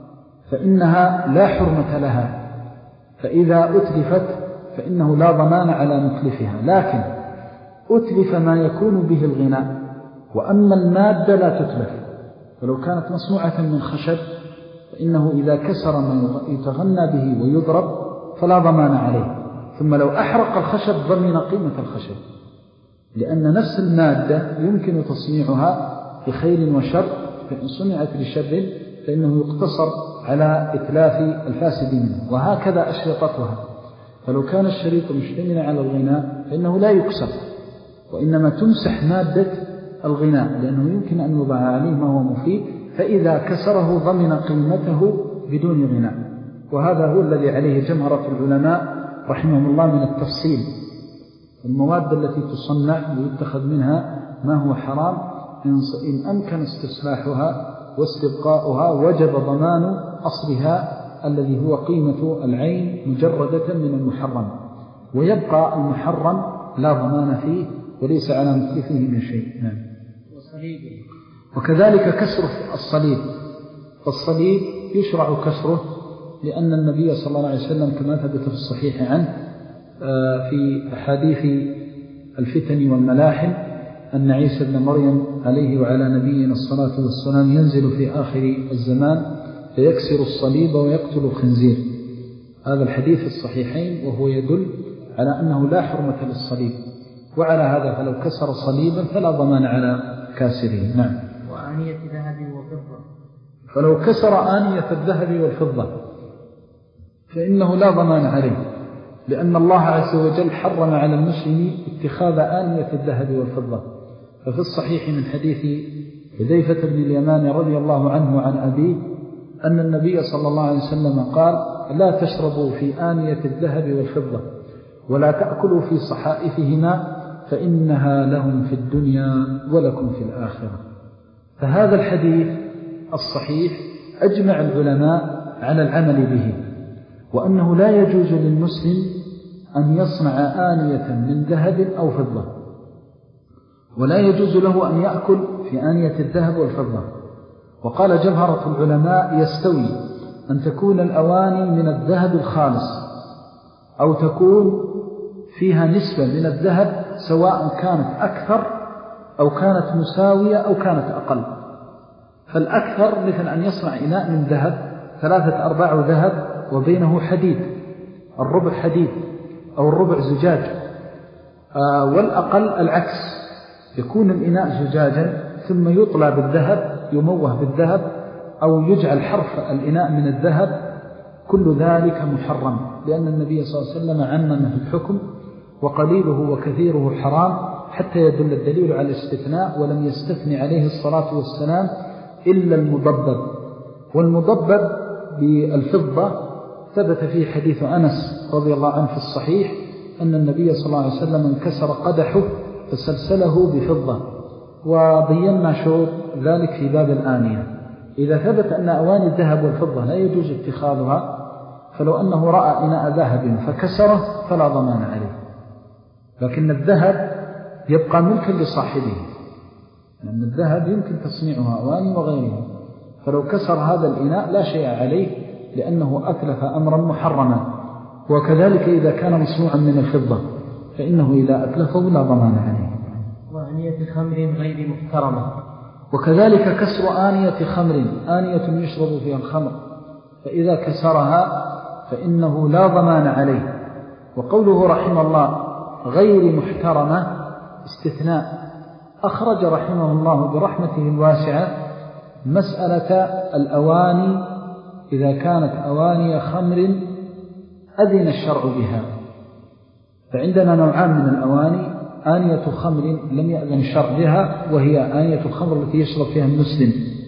فإنها لا حرمة لها، فإذا أتلفت فإنه لا ضمان على متلفها، لكن أتلف ما يكون به الغناء، وأما المادة لا تتلف. فلو كانت مصنوعة من خشب فإنه إذا كسر ما يتغنى به ويضرب فلا ضمان عليه. ثم لو أحرق الخشب ضمن قيمة الخشب، لأن نفس المادة يمكن تصنيعها بخير وشر، فإن صنعت لشر فإنه يقتصر على إتلاف الفاسد منه. وهكذا أشرطتها، فلو كان الشريط مشتملا على الغناء فإنه لا يكسر، وإنما تمسح مادة الغناء، لأنه يمكن أن يضع عليه ما هو مفيد، فإذا كسره ضمن قيمته بدون غناء. وهذا هو الذي عليه جمهرة العلماء رحمهم الله من التفصيل. المواد التي تصنع ويتخذ منها ما هو حرام إن أمكن استصلاحها واستبقاؤها وجب ضمان أصلها الذي هو قيمة العين مجردة من المحرم، ويبقى المحرم لا ضمان فيه وليس على مثله من شيء. نعم. وكذلك كسر الصليب، الصليب يشرع كسره لأن النبي صلى الله عليه وسلم كما ثبت في الصحيح عنه في أحاديث الفتن والملاحم أن عيسى بن مريم عليه وعلى نبينا الصلاة والسلام ينزل في آخر الزمان فيكسر الصليب ويقتل الخنزير. هذا الحديث الصحيحين، وهو يدل على أنه لا حرمة للصليب. وعلى هذا فلو كسر صليبا فلا ضمان على كاسره. نعم. وآنية ذهب وفضة، فلو كسر آنية الذهب والفضة فإنه لا ضمان عليه، لأن الله عز وجل حرم على المسلم اتخاذ آنية الذهب والفضة. ففي الصحيح من حديث حذيفة بن اليمان رضي الله عنه عن أبيه أن النبي صلى الله عليه وسلم قال: لا تشربوا في آنية الذهب والفضة ولا تأكلوا في صحائفهما فإنها لهم في الدنيا ولكم في الآخرة. فهذا الحديث الصحيح أجمع العلماء على العمل به، وأنه لا يجوز للمسلم أن يصنع آنية من ذهب أو فضة، ولا يجوز له أن يأكل في آنية الذهب والفضة. وقال جمهرة العلماء: يستوي أن تكون الأواني من الذهب الخالص أو تكون فيها نسبة من الذهب، سواء كانت أكثر أو كانت مساوية أو كانت أقل. فالأكثر مثل أن يصنع إناء من ذهب ثلاثة أرباع ذهب وبينه حديد، الربع حديد أو الربع زجاج. آه والأقل العكس، يكون الإناء زجاجا ثم يطلى بالذهب، يموه بالذهب، أو يجعل حرف الإناء من الذهب كل ذلك محرم، لأن النبي صلى الله عليه وسلم عمم في الحكم وقليله وكثيره حرام حتى يدل الدليل على الاستثناء، ولم يستثني عليه الصلاة والسلام إلا المضبب. والمضبب بالفضة ثبت فيه حديث أنس رضي الله عنه في الصحيح أن النبي صلى الله عليه وسلم انكسر قدحه فسلسله بفضة، وبينا شروط ذلك في باب الآنية. إذا ثبت أن أواني الذهب والفضة لا يجوز اتخاذها، فلو أنه رأى إناء ذهب فكسره فلا ضمان عليه، لكن الذهب يبقى ملكا لصاحبه، لأن الذهب يمكن تصنيعها أواني وغيرها، فلو كسر هذا الإناء لا شيء عليه لأنه أتلف أمرا محرما. وكذلك إذا كان مصنوعا من الفضة فإنه إذا أتلفه لا ضمان عليه. وآنية خمر غير محترمة، وكذلك كسر آنية خمر، آنية يشرب فيها الخمر، فإذا كسرها فإنه لا ضمان عليه. وقوله رحمه الله غير محترمة استثناء، أخرج رحمه الله برحمته الواسعة مسألة الأواني إذا كانت أواني خمر أذن الشرع بها. فعندنا نوعان من الأواني: آنية خمر لم يأذن الشرع بها، وهي آنية الخمر التي يشرب فيها المسلم،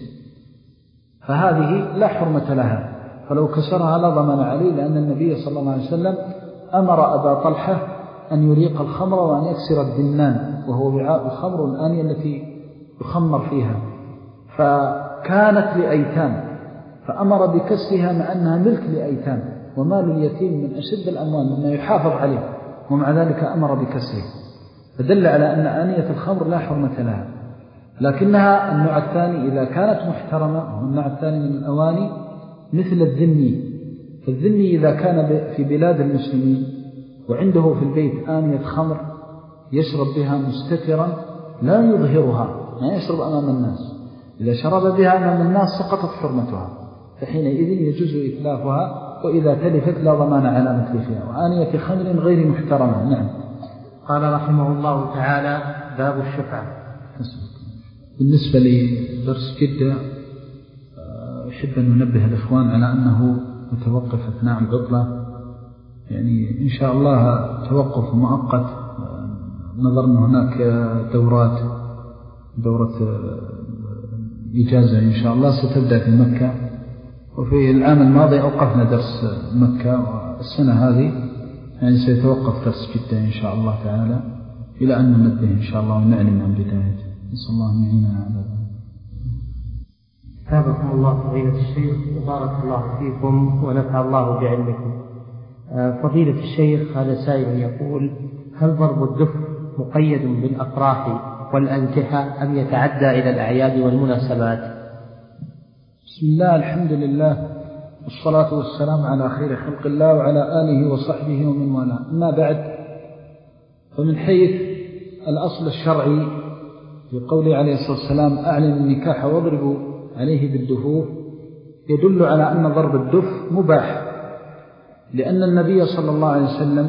فهذه لا حرمة لها، فلو كسرها لا ضمان عليه، لأن النبي صلى الله عليه وسلم أمر أبا طلحة أن يريق الخمر وأن يكسر الدنان، وهو وعاء الخمر الآنية التي يخمر فيها، فكانت لأيتام فأمر بكسرها مع أنها ملك لأيتام، ومال اليتيم من أشد الأموال مما يحافظ عليه، ومع ذلك أمر بكسره، فدل على أن آنية الخمر لا حرمة لها. لكنها النوع الثاني إذا كانت محترمة، وهو النوع الثاني من الأواني مثل الذني. فالذني إذا كان في بلاد المسلمين وعنده في البيت آنية خمر يشرب بها مستترا لا يظهرها، ما يشرب أمام الناس، إذا شرب بها أمام الناس سقطت حرمتها، فحينئذ يجوز إتلافها، وإذا تلفت لا ضمان على متلفها. وآنية خمر غير محترمة. نعم. قال رحمه الله تعالى باب الشفعة. بالنسبة لدرس جدة أحب أن ننبه الإخوان على أنه متوقف أثناء العطلة، يعني إن شاء الله توقف مؤقت، نظرنا هناك دورات دورة إجازة إن شاء الله ستبدأ في مكة، وفي العام الماضي أوقفنا درس مكة، والسنة هذه يعني سيتوقف درس جدة إن شاء الله تعالى إلى أن ننبه إن شاء الله ونعلم عن بدايته. نسأل الله أن يعيننا على ذلك. ثابكم الله فضيلة الشيخ وبارك الله فيكم ونفع الله بعلمكم. فضيلة الشيخ، هذا سائل يقول: هل ضرب الدف مقيد بالأفراح والأنكحة أم يتعدى إلى الأعياد والمناسبات؟ بسم الله، الحمد لله، والصلاة والسلام على خير خلق الله وعلى آله وصحبه ومن والاه. أما بعد، فمن حيث الأصل الشرعي في قوله عليه الصلاة والسلام أعلن النكاح واضربوا عليه بالدفوف، يدل على أن ضرب الدف مباح، لأن النبي صلى الله عليه وسلم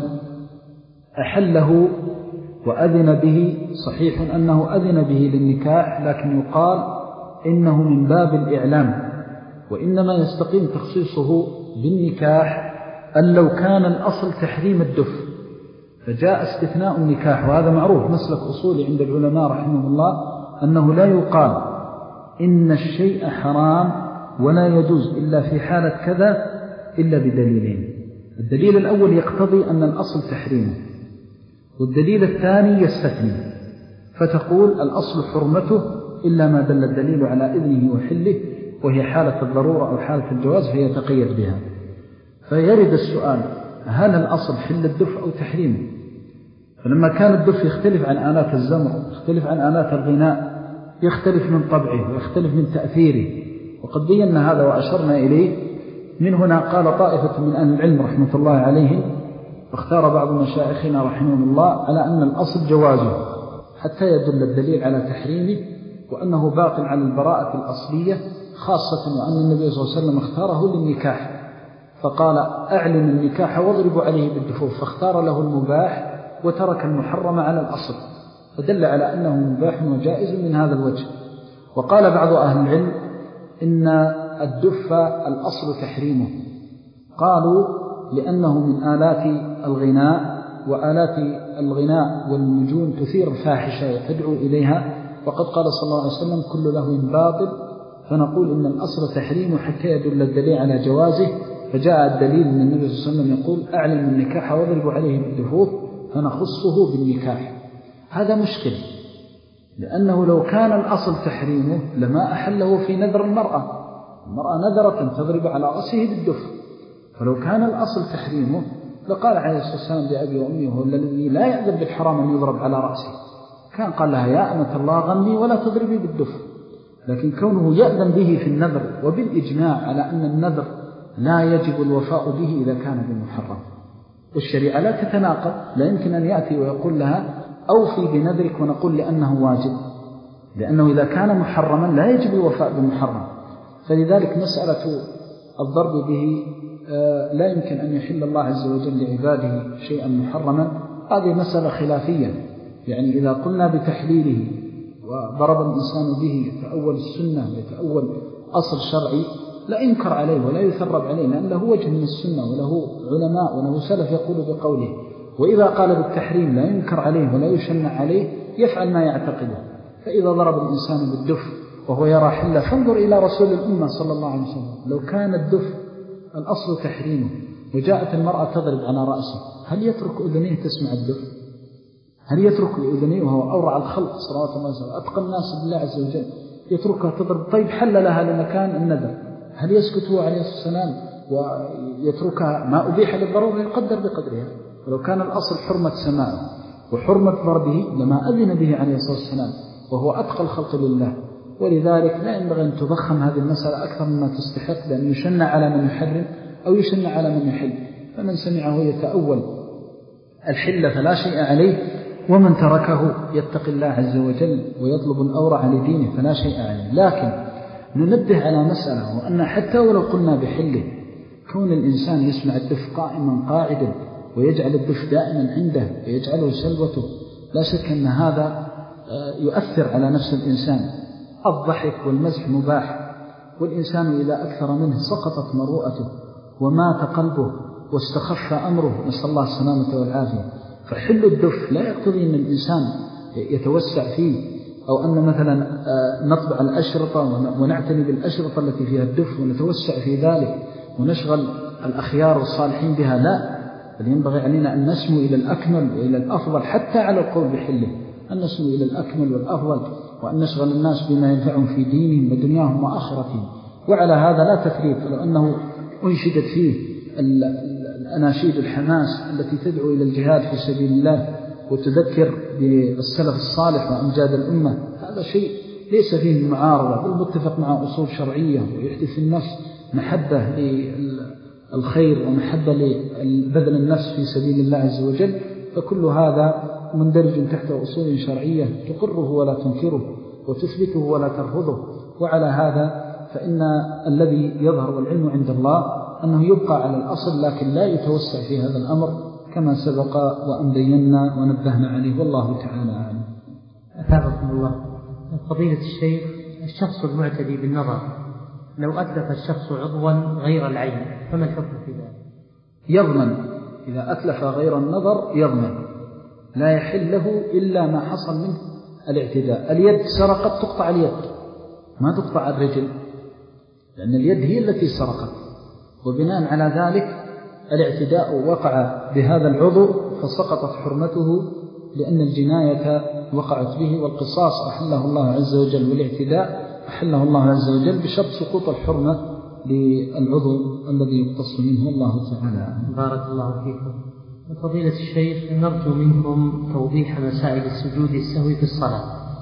أحله وأذن به. صحيح أنه أذن به للنكاح، لكن يقال إنه من باب الإعلام، وإنما يستقيم تخصيصه بالنكاح أن لو كان الأصل تحريم الدف فجاء استثناء النكاح. وهذا معروف مسلك أصولي عند العلماء رحمه الله، أنه لا يقال إن الشيء حرام ولا يجوز إلا في حالة كذا إلا بدليلين: الدليل الأول يقتضي أن الأصل تحريمه، والدليل الثاني يستثني، فتقول الأصل حرمته إلا ما دل الدليل على إذنه وحله، وهي حالة الضرورة أو حالة الجواز فيتقيد بها. فيرد السؤال: هل الأصل حل الدف أو تحريمه؟ فلما كان الدف يختلف عن آلات الزمر، يختلف عن آلات الغناء، يختلف من طبعه ويختلف من تأثيره، وقد بينا هذا وأشرنا إليه. من هنا قال طائفة من أهل العلم رحمة الله عليهم، واختار بعض مشايخنا رحمهم الله على أن الأصل جوازه حتى يدل الدليل على تحريمه، وأنه باق على البراءة الأصلية، خاصة وأن النبي صلى الله عليه وسلم اختاره للنكاح، فقال أعلن النكاح واضربوا عليه بالدفوف، فاختار له المباح وترك المحرم على الأصل، فدل على أنه مباح وجائز من هذا الوجه. وقال بعض أهل العلم إن الدف الأصل تحريمه، قالوا لأنه من آلات الغناء، وآلات الغناء والنجوم تثير الفاحشة تدعو إليها، وقد قال صلى الله عليه وسلم كل لهو باطل، فنقول إن الأصل تحريمه حتى يدل الدليل على جوازه. فجاء الدليل من النبي صلى الله عليه وسلم يقول أعلن النكاح واضرب عليه بالدفوف فنخصه بالنكاح. هذا مشكل، لأنه لو كان الأصل تحريمه لما أحله في نذر المرأة. المرأة نذرت أن تضرب على رأسه بالدف، فلو كان الأصل تحريمه لقال عليه الصلاة والسلام لأبي وأمي هو الذي لا يأذن بالحرام أن يضرب على رأسه، كان قال لها يا أمة الله غني ولا تضربي بالدف. لكن كونه يأذن به في النذر، وبالإجماع على أن النذر لا يجب الوفاء به إذا كان بمحرم، والشريعة لا تتناقض، لا يمكن أن يأتي ويقول لها أوفي بنذرك ونقول لأنه واجب، لأنه إذا كان محرما لا يجب الوفاء بمحرم. فلذلك مسألة الضرب به لا يمكن أن يحل الله عز وجل لعباده شيئا محرما، هذه مسألة خلافية. يعني إذا قلنا بتحليله وضرب الإنسان به يتأول السنة ويتأول أصل شرعي لا ينكر عليه ولا يثرب عليه، لأن له وجه من السنة وله علماء وله سلف يقول بقوله. وإذا قال بالتحريم لا ينكر عليه ولا يشنع عليه، يفعل ما يعتقده. فإذا ضرب الإنسان بالدف وهو يرى حلة، فانظر إلى رسول الأمة صلى الله عليه وسلم، لو كان الدف الأصل تحريمه وجاءت المرأة تضرب على رأسه، هل يترك أذنيه تسمع الدف؟ هل يترك أذنيه وهو أورع الخلق صلوات الله عليه وسلم أتقى الناس بالله عز وجل يتركها تضرب؟ طيب حل لها لمكان النذر، هل يسكت هو عليه الصلاة والسلام ويتركها؟ ما أبيح للضرورة يقدر بقدرها. ولو كان الأصل حرمة سماعه وحرمة ضربه لما أذن به عليه الصلاة والسلام، وهو أتقى الخلق لله. ولذلك لا ينبغي أن تضخم هذه المسألة أكثر مما تستحق، لأن يشنع على من يحرم أو يشنع على من يحل. فمن سمعه يتأول الحل فلا شيء عليه، ومن تركه يتقي الله عز وجل ويطلب الأورع لدينه فلا شيء عليه. لكن ننبه على مسألة، وأن حتى ولو قلنا بحله، كون الإنسان يسمع الدف قائما قاعدا ويجعل الدف دائما عنده ويجعله سلوته، لا شك أن هذا يؤثر على نفس الإنسان. الضحك والمزح مباح، والإنسان إذا أكثر منه سقطت مروءته ومات قلبه واستخف أمره، نسأل الله السلامة والعافية. فحل الدف لا يقتضي أن الإنسان يتوسع فيه، أو أن مثلا نطبع الأشرطة ونعتني بالأشرطة التي فيها الدف ونتوسع في ذلك ونشغل الأخيار والصالحين بها، لا، بل ينبغي علينا أن نسمو إلى الأكمل وإلى الأفضل، حتى على القول بحله، أن نسمو إلى الأكمل والأفضل، وأن نشغل الناس بما ينفعهم في دينهم ودنياهم وآخرتهم. وعلى هذا لا تفريط، لو أنه أنشدت فيه الأناشيد الحماس التي تدعو إلى الجهاد في سبيل الله وتذكر بالسلف الصالح وأمجاد الأمة، هذا شيء ليس فيه معارضة، بل متفق مع أصول شرعية، ويحدث في النفس محبة للخير ومحبة لبذل النفس في سبيل الله عز وجل. فكل هذا مندرج تحت أصول شرعية تقره ولا تنكره وتثبته ولا ترفضه. وعلى هذا فإن الذي يظهر والعلم عند الله أنه يبقى على الأصل، لكن لا يتوسع في هذا الأمر كما سبق وأن بينا ونبهنا عليه، والله تعالى أعلم. أثابكم الله. فضيلة الشيخ، الشخص المعتدي بالنظر لو أتلف الشخص عضوا غير العين فما الحكم في ذلك؟ يضمن، إذا أتلف غير النظر يضمن، لا يحل له إلا ما حصل منه الاعتداء. اليد سرقت تقطع اليد، ما تقطع الرجل، لأن اليد هي التي سرقت، وبناء على ذلك الاعتداء وقع بهذا العضو فسقطت حرمته، لأن الجناية وقعت به، والقصاص أحله الله عز وجل، والاعتداء أحله الله عز وجل بشرط سقوط الحرمة للعضو الذي يقتص منه. الله تعالى. بارك الله فيكم. فضيلة الشيخ، نرجو منكم توضيح مسائل السجود السهوي في الصلاة.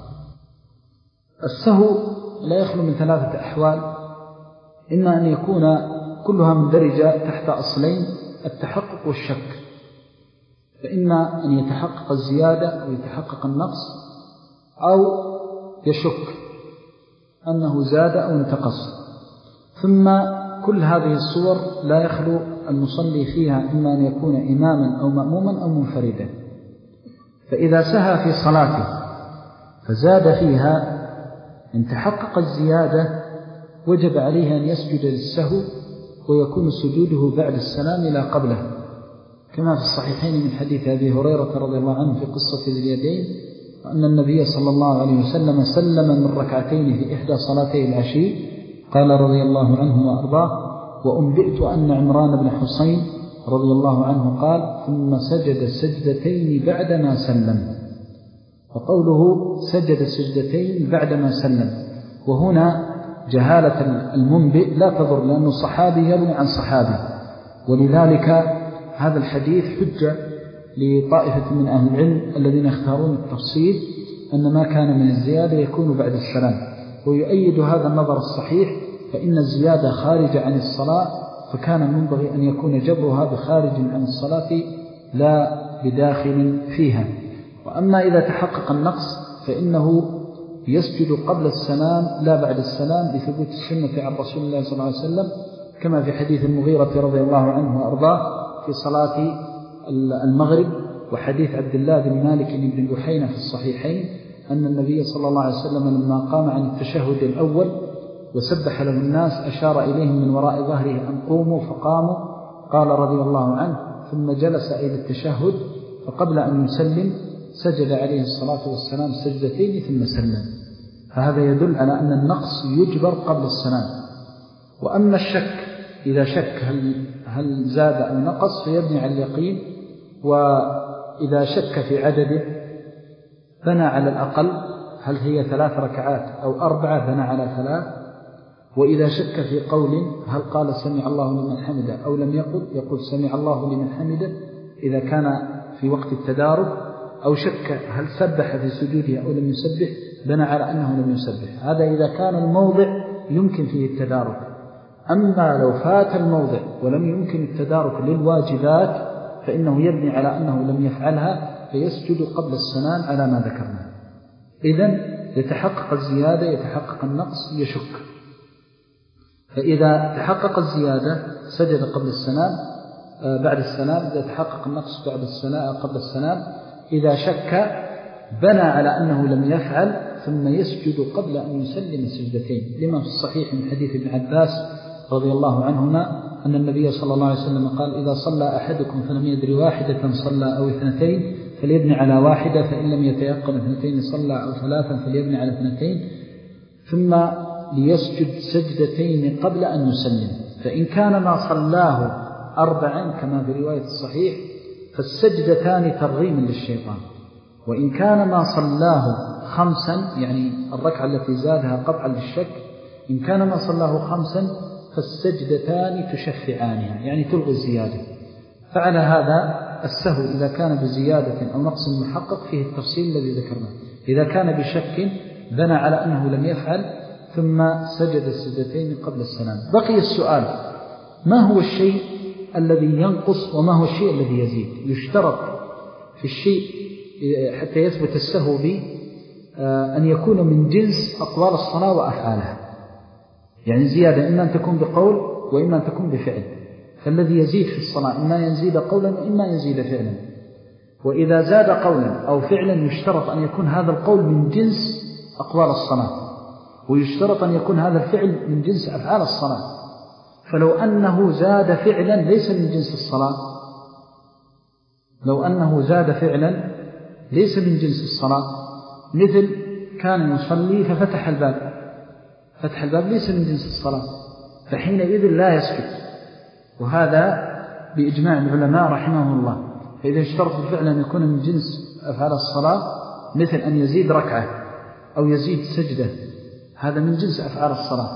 السهو لا يخلو من ثلاثة أحوال، إما أن يكون كلها مندرجة تحت أصلين: التحقق والشك، فإما أن يتحقق الزيادة أو يتحقق النقص، أو يشك أنه زاد أو انتقص. ثم كل هذه الصور لا يخلو المصلي فيها إما أن يكون إماما أو مأموما أو منفردا. فإذا سهى في صلاته فزاد فيها، إن تحقق الزيادة وجب عليه أن يسجد للسهو ويكون سجوده بعد السلام لا قبله، كما في الصحيحين من حديث أبي هريرة رضي الله عنه في قصة ذي اليدين أن النبي صلى الله عليه وسلم سلم من ركعتين في إحدى صلاتي العشي، قال رضي الله عنه وأرضاه: وأنبئت أن عمران بن حسين رضي الله عنه قال: ثم سجد سجدتين بعدما سلم. وقوله سجد سجدتين بعدما سلم، وهنا جهالة المنبئ لا تضر، لأنه صحابي يروي عن صحابي، ولذلك هذا الحديث حجة لطائفة من أهل العلم الذين يختارون التفصيل أن ما كان من الزيادة يكون بعد السلام. ويؤيد هذا النظر الصحيح، فإن الزيادة خارج عن الصلاة، فكان منبغي أن يكون جبرها بخارج عن الصلاة لا بداخل فيها. وأما إذا تحقق النقص فإنه يسجد قبل السلام لا بعد السلام، لثبوت السنة عن رسول الله صلى الله عليه وسلم، كما في حديث المغيرة رضي الله عنه وأرضاه في صلاة المغرب، وحديث عبد الله بن مالك بن بحينة في الصحيحين أن النبي صلى الله عليه وسلم لما قام عن التشهد الأول وسبح له الناس أشار إليهم من وراء ظهره أن قوموا، فقاموا. قال رضي الله عنه: ثم جلس إلى التشهد، فقبل أن يسلم سجد عليه الصلاة والسلام سجدتين ثم سلم. فهذا يدل على أن النقص يجبر قبل السلام. وأما الشك، إذا شك هل, هل زاد أو نقص فيبني على اليقين، وإذا شك في عدده بنى على الأقل هل هي ثلاث ركعات أو أربعة بنى على ثلاث. وإذا شك في قول هل قال سمع الله لمن حمده أو لم يقل، يقول سمع الله لمن حمده إذا كان في وقت التدارك، أو شك هل سبح في سجوده أو لم يسبح بنى على أنه لم يسبح. هذا إذا كان الموضع يمكن فيه التدارك. أما لو فات الموضع ولم يمكن التدارك للواجبات فإنه يبني على أنه لم يفعلها، فيسجد قبل السلام على ما ذكرنا. إذن يتحقق الزيادة يتحقق النقص يشك. فإذا تحقق الزيادة سجد قبل السلام بعد السلام، إذا تحقق النقص بعد السلام قبل السلام. إذا شك بنى على أنه لم يفعل ثم يسجد قبل أن يسلم سجدتين، لما في الصحيح من حديث ابن عباس رضي الله عنهما أن النبي صلى الله عليه وسلم قال: إذا صلى أحدكم فلم يدري واحدة صلى أو اثنتين فليبني على واحدة، فإن لم يتيقن اثنتين صلى أو ثلاثا فليبني على اثنتين، ثم ليسجد سجدتين قبل أن يسلم. فإن كان ما صلاه أربعا كما في رواية الصحيح فالسجدتان ترغيم للشيطان، وإن كان ما صلاه خمسا يعني الركعة التي زادها قطعا للشك، إن كان ما صلاه خمسا فالسجدتان تشفعانها يعني تلغي الزيادة. فعلى هذا السهو إذا كان بزيادة أو نقص محقق فيه التفصيل الذي ذكرناه. إذا كان بشك بنى على أنه لم يفعل ثم سجد السجدتين قبل السلام. بقي السؤال: ما هو الشيء الذي ينقص وما هو الشيء الذي يزيد؟ يشترط في الشيء حتى يثبت السهو به أن يكون من جنس أطوال الصلاة وأفعالها، يعني زيادة إما أن تكون بقول وإما أن تكون بفعل. فالذي يزيد في الصلاة إما يزيد قولا وإما يزيد فعلا. وإذا زاد قولا أو فعلا يشترط أن يكون هذا القول من جنس أقوال الصلاة، ويشترط أن يكون هذا الفعل من جنس أفعال الصلاة. فلو أنه زاد فعلا ليس من جنس الصلاة، لو أنه زاد فعلا ليس من جنس الصلاة، مثل كان يصلي ففتح الباب، فتح الباب ليس من جنس الصلاة، فحينئذ لا يسجد. وهذا بإجماع العلماء رحمه الله. فإذا اشترط الفعل أن يكون من جنس أفعال الصلاة، مثل أن يزيد ركعة أو يزيد سجدة، هذا من جنس أفعال الصلاة.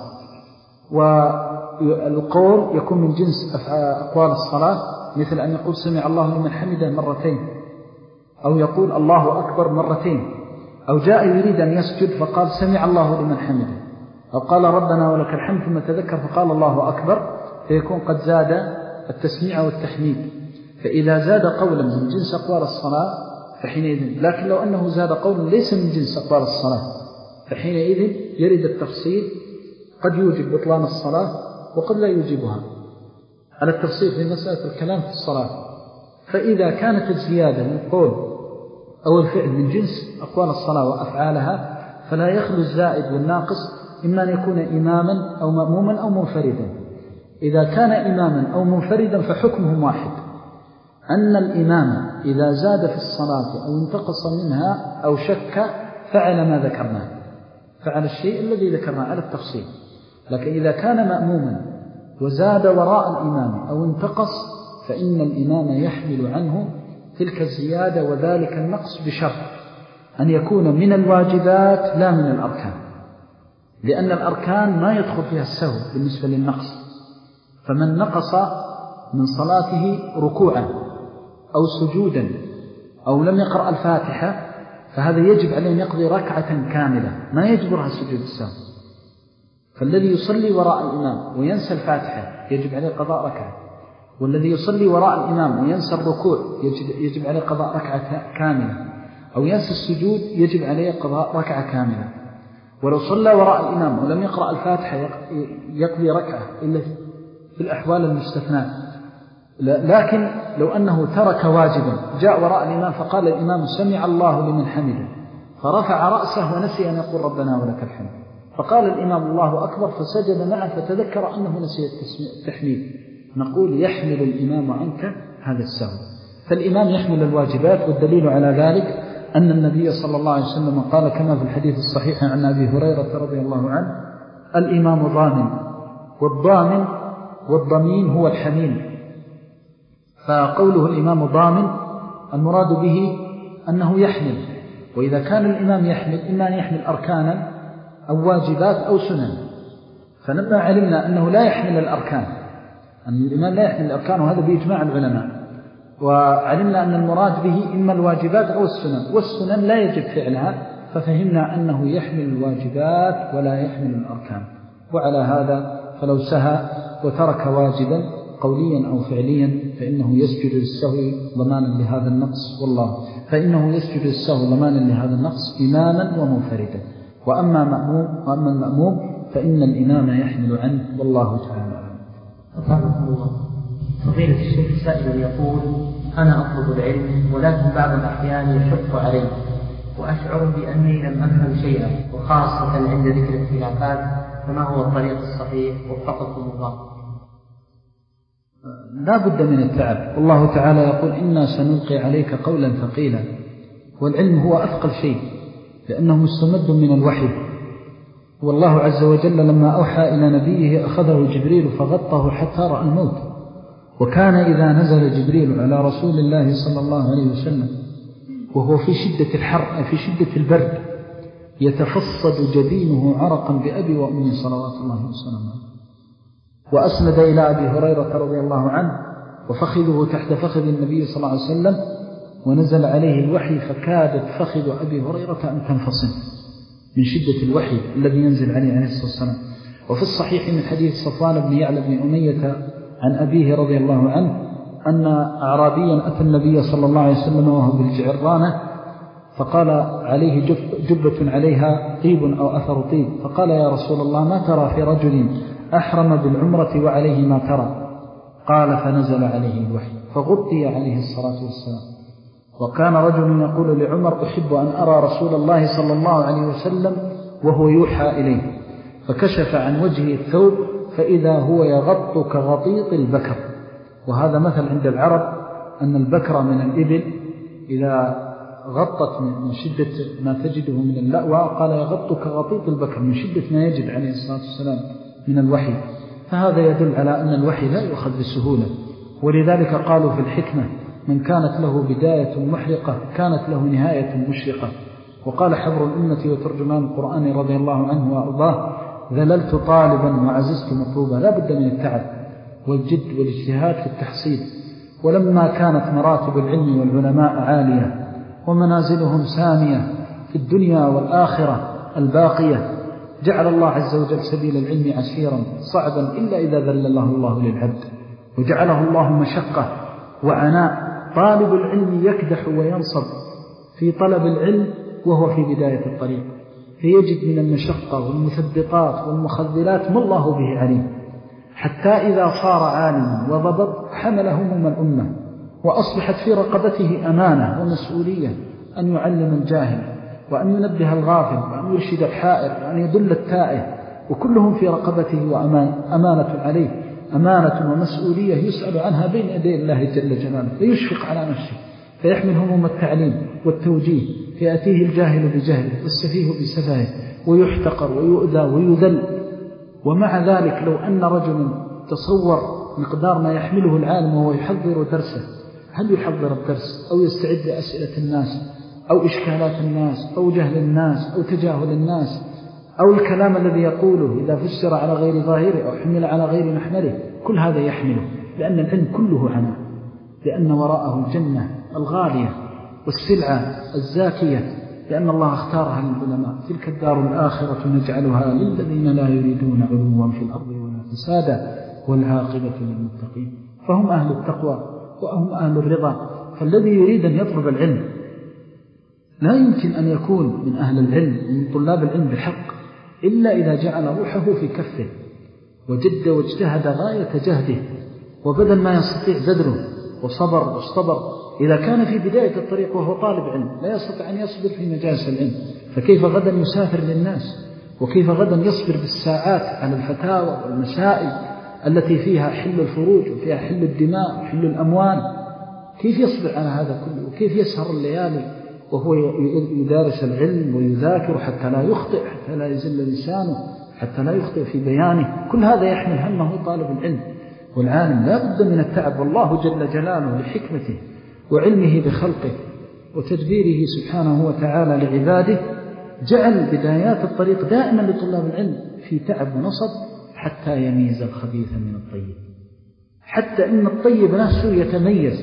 والقول يكون من جنس أقوال الصلاة، مثل أن يقول سمع الله لمن حمده مرتين، أو يقول الله أكبر مرتين، أو جاء يريد أن يسجد فقال سمع الله لمن حمده، أو قال ربنا ولك الحمد ثم تذكر فقال الله أكبر، فيكون قد زاد التسميع والتحميد. فإذا زاد قولا من جنس أقوال الصلاة فحينئذ، لكن لو أنه زاد قولا ليس من جنس أقوال الصلاة فحينئذ يرد التفصيل، قد يوجب بطلان الصلاة وقد لا يوجبها، على التفصيل في مسألة الكلام في الصلاة. فإذا كانت الزيادة من القول أو الفعل من جنس أقوال الصلاة وأفعالها فلا يخلو الزائد والناقص إما أن يكون إماما أو مأموما أو منفردا. إذا كان إماما أو منفردا فحكمهم واحد، أن الإمام إذا زاد في الصلاة أو انتقص منها أو شك فعل ما ذكرناه، فعل الشيء الذي ذكرناه على التفصيل. لكن إذا كان مأموما وزاد وراء الإمام أو انتقص فإن الإمام يحمل عنه تلك الزيادة وذلك النقص بشرط أن يكون من الواجبات لا من الأركان، لأن الأركان ما يدخل فيها السهو بالنسبة للنقص. فمن نقص من صلاته ركوعا أو سجودا أو لم يقرأ الفاتحة فهذا يجب عليه أن يقضي ركعة كاملة ما يجبرها سجود السهو. فالذي يصلي وراء الإمام وينسى الفاتحة يجب عليه قضاء ركعة، والذي يصلي وراء الإمام وينسى الركوع يجب, يجب عليه قضاء ركعة كاملة، أو ينسى السجود يجب عليه قضاء ركعة كاملة. ولو صلى وراء الإمام ولم يقرأ الفاتحة يقضي ركعة إلا في الأحوال المستثناة. لكن لو أنه ترك واجبا جاء وراء الإمام فقال الإمام سمع الله لمن حمده فرفع رأسه ونسي أن يقول ربنا ولك الحمد، فقال الإمام الله أكبر فسجد معه فتذكر أنه نسي التحميد، نقول يحمل الإمام عنك هذا السهو. فالإمام يحمل الواجبات، والدليل على ذلك أن النبي صلى الله عليه وسلم قال كما في الحديث الصحيح عن أبي هريرة رضي الله عنه الإمام ضامن، والضامن والضمين هو الحميل. فقوله الإمام ضامن المراد به أنه يحمل، وإذا كان الإمام يحمل إما أن يحمل أركانا أو واجبات أو سنن. فلما علمنا أنه لا يحمل الأركان، أن الإمام لا يحمل الأركان وهذا بإجماع العلماء، وعلمنا أن المراد به إما الواجبات أو السنن، والسنن لا يجب فعلها، ففهمنا أنه يحمل الواجبات ولا يحمل الأركان. وعلى هذا فلو سهى وترك واجبا قوليا أو فعليا فإنه يسجد للسهو ضمانا لهذا النقص، والله فإنه يسجد للسهو ضمانا لهذا النقص إماما ومنفردا. وأما مأموم وأما المأموم فإن الإمام يحمل عنه، والله تعالى أطلقكم الله. فضيلة الشيخ سائل يقول أنا أطلب العلم ولكن بعض الأحيان يشق علي وأشعر بأني لم أفهم شيئا، وخاصة عند ذكر الخلافات، فما هو الطريق الصحيح وفقكم الله؟ لا بد من التعب، والله تعالى يقول إنا سنلقي عليك قولا ثقيلا، والعلم هو أثقل شيء لأنه مستمد من الوحي. والله عز وجل لما أوحى إلى نبيه أخذه جبريل فغطه حتى رأى الموت، وكان إذا نزل جبريل على رسول الله صلى الله عليه وسلم وهو في شدة الحر في شدة البرد يتفصد جبينه عرقا بأبي وأمي صلوات الله وسلامه، وأسند إلى أبي هريرة رضي الله عنه وفخذه تحت فخذ النبي صلى الله عليه وسلم، ونزل عليه الوحي فكادت فخذ أبي هريرة أن تنفصل من شدة الوحي الذي ينزل عليه عليه الصلاة والسلام. وفي الصحيح من حديث صفوان بن يعلى بن أمية عن أبيه رضي الله عنه أن أعرابيا أتى النبي صلى الله عليه وسلم وهو بالجعرانة فقال عليه جب جبة عليها طيب أو أثر طيب، فقال يا رسول الله ما ترى في رجل أحرم بالعمرة وعليه ما ترى؟ قال فنزل عليه الوحي فغطي عليه الصلاة والسلام. وكان رجل يقول لعمر أحب أن أرى رسول الله صلى الله عليه وسلم وهو يوحى إليه، فكشف عن وجهه الثوب فإذا هو يغط كغطيط البكر. وهذا مثل عند العرب أن البكر من الإبل إذا غطت من شدة ما تجده من اللأوى قال يغط كغطيط البكر من شدة ما يجد عليه الصلاة والسلام من الوحي. فهذا يدل على أن الوحي لا يؤخذ بسهولة، ولذلك قالوا في الحكمة من كانت له بداية محرقة كانت له نهاية مشرقة. وقال حبر الأمة وترجمان القرآن رضي الله عنه وأرضاه ذللت طالبا وعززت مطلوبا. لا بد من التعب والجد والاجتهاد في التحصيل. ولما كانت مراتب العلم والعلماء عالية ومنازلهم سامية في الدنيا والآخرة الباقية جعل الله عز وجل سبيل العلم عسيرا صعبا إلا إذا ذلله الله للعبد، وجعله الله مشقة وعناء. طالب العلم يكدح وينصب في طلب العلم وهو في بداية الطريق، فيجد من المشقة والمثبطات والمخذلات ما الله به عليم، حتى إذا صار عالما وضبط حمل هموم الأمة، وأصبحت في رقبته أمانة ومسؤولية أن يعلم الجاهل وأن ينبه الغافل وأن يرشد الحائر وأن يدل التائه، وكلهم في رقبته وأمانة عليه. أمانة ومسؤولية يسأل عنها بين يدي الله جل جلاله، فيشفق على نفسه فيحمل هموم التعليم والتوجيه، فيأتيه الجاهل بجهله والسفيه بسفهه ويحتقر ويؤذى ويذل. ومع ذلك لو أن رجل تصور مقدار ما يحمله العالم وهو يحضر درسه، هل يحضر الدرس أو يستعد لأسئلة الناس أو إشكالات الناس أو جهل الناس أو تجاهل الناس أو الكلام الذي يقوله إذا فسر على غير ظاهره أو حمل على غير محمله، كل هذا يحمله، لأن العلم كله عناء، لأن وراءه الجنة الغالية والسلعة الزاكية، لأن الله اختارها للعلماء. تلك الدار الآخرة نجعلها للذين لا يريدون علوا في الأرض ولا فسادا والعاقبة للمتقين. فهم أهل التقوى وهم أهل الرضا. فالذي يريد أن يطلب العلم لا يمكن أن يكون من أهل العلم ومن طلاب العلم بحق إلا إذا جعل روحه في كفه وجد واجتهد غاية جهده وبذل ما يستطيع بذله وصبر واصطبر. إذا كان في بداية الطريق وهو طالب علم لا يستطيع أن يصبر في مجالس العلم، فكيف غدا يسافر للناس؟ وكيف غدا يصبر بالساعات على الفتاوى والمسائل التي فيها حل الفروج وفيها حل الدماء وحل الأموال؟ كيف يصبر على هذا كله؟ وكيف يسهر الليالي وهو يدارس العلم ويذاكر حتى لا يخطئ، حتى لا يزل لسانه، حتى لا يخطئ في بيانه؟ كل هذا يحمل همه طالب العلم. والعالم لا بد من التعب، والله جل جلاله لحكمته وعلمه بخلقه وتدبيره سبحانه وتعالى لعباده جعل بدايات الطريق دائما لطلاب العلم في تعب ونصب حتى يميز الخبيث من الطيب، حتى إن الطيب نفسه يتميز.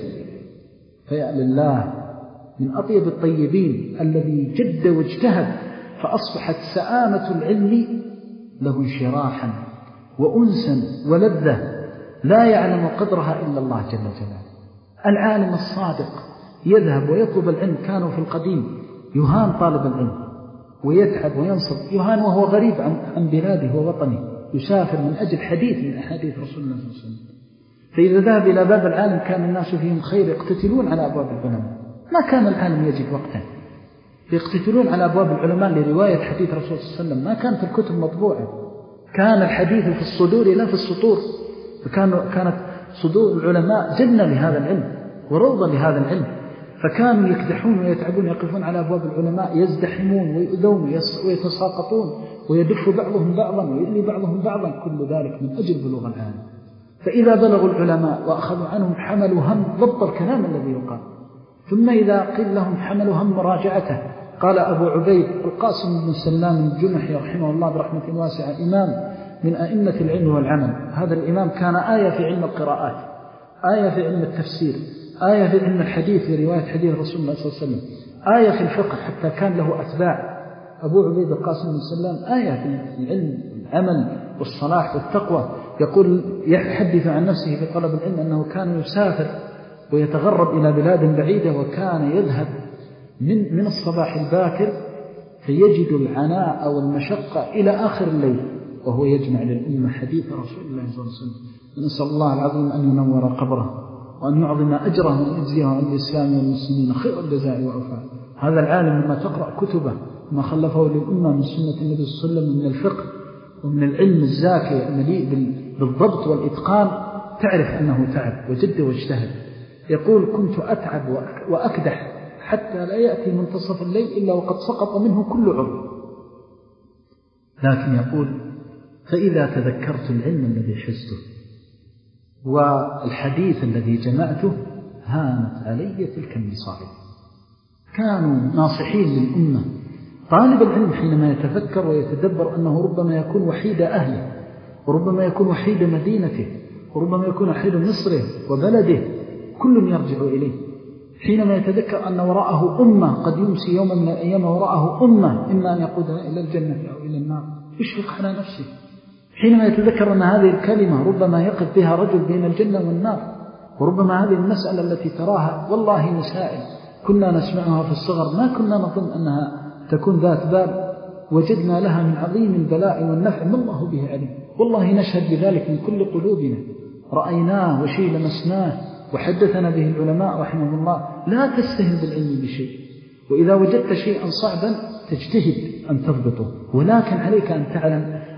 فيا لله من أطيب الطيبين الذي جد واجتهد فأصبحت سآمة العلم له انشراحا وأنسا ولذة لا يعلم قدرها إلا الله جل جلاله. العالم الصادق يذهب ويطلب العلم. كانوا في القديم يهان طالب العلم ويتعب وينصب، يهان وهو غريب عن, عن بلاده ووطنه، يسافر من أجل حديث من أحاديث رسول الله صلى الله عليه وسلم. فإذا ذهب إلى باب العالم كان الناس فيهم خير يقتتلون على أبواب العلماء. ما كان العالم يجد وقتا، يقتتلون على أبواب العلماء لرواية حديث رسول الله صلى الله عليه وسلم. ما كانت الكتب مطبوعة، كان الحديث في الصدور لا في السطور. فكانت صدور العلماء جنة لهذا العلم وروضة لهذا العلم. فكانوا يكدحون ويتعبون، يقفون على أبواب العلماء يزدحمون ويؤذون ويتساقطون ويدف بعضهم بعضا ويؤذي بعضهم بعضا، كل ذلك من أجل بلوغ العالم. فإذا بلغوا العلماء وأخذوا عنهم حملوا هم ضبط الكلام الذي يقال، ثم إذا قيل لهم حملوا هم مراجعته. قال أبو عبيد القاسم بن سلام الجنحي رحمه الله برحمة واسعة إمام من أئمة العلم والعمل. هذا الإمام كان آية في علم القراءات، آية في علم التفسير، آية في علم الحديث في رواية حديث رسول الله صلى الله عليه وسلم، آية في الفقه حتى كان له أتباع. أبو عبيد القاسم بن سلام آية في العلم والعمل والصلاح والتقوى. يقول يحدث عن نفسه في طلب العلم أنه كان يسافر ويتغرب إلى بلاد بعيدة، وكان يذهب من من الصباح الباكر فيجد العناء والمشقة إلى آخر الليل وهو يجمع للأمة حديث رسول الله صلى الله عليه وسلم. ونسأل الله العظيم أن ينور قبره وأن يعظم أجره وأن يجزيه عن الإسلام والمسلمين خير الجزاء وأوفاه. هذا العالم لما تقرأ كتبه ما خلفه للأمة من سنة النبي صلى الله عليه وسلم من الفقه ومن العلم الزاكي المليء بالضبط والإتقان، تعرف أنه تعب وجد واجتهد. يقول كنت أتعب وأكدح حتى لا يأتي منتصف الليل إلا وقد سقط منه كل عضو، لكن يقول فإذا تذكرت العلم الذي حزته والحديث الذي جمعته هانت علي تلك المصائب. كانوا ناصحين للأمة. طالب العلم حينما يتفكر ويتدبر أنه ربما يكون وحيد أهله وربما يكون وحيد مدينته وربما يكون وحيد مصره وبلده، كل يرجع إليه. حينما يتذكر أن وراءه أمة قد يمسي يوما من الأيام وراءه أمة إما أن يقودها إلى الجنة أو إلى النار، يشفق على نفسه. حينما يتذكر أن هذه الكلمة ربما يقف بها رجل بين الجنة والنار، وربما هذه المسألة التي تراها والله مسائل كنا نسمعها في الصغر ما كنا نظن أنها تكون ذات بال، وجدنا لها من عظيم البلاء والنفع ما الله به عليم. والله نشهد بذلك من كل قلوبنا، رأيناه وشيء لمسناه وحدثنا به العلماء رحمه الله. لا تستهن بالعلم بشيء، وإذا وجدت شيئا صعبا تجتهد أن تضبطه، ولكن عليك أن تعلم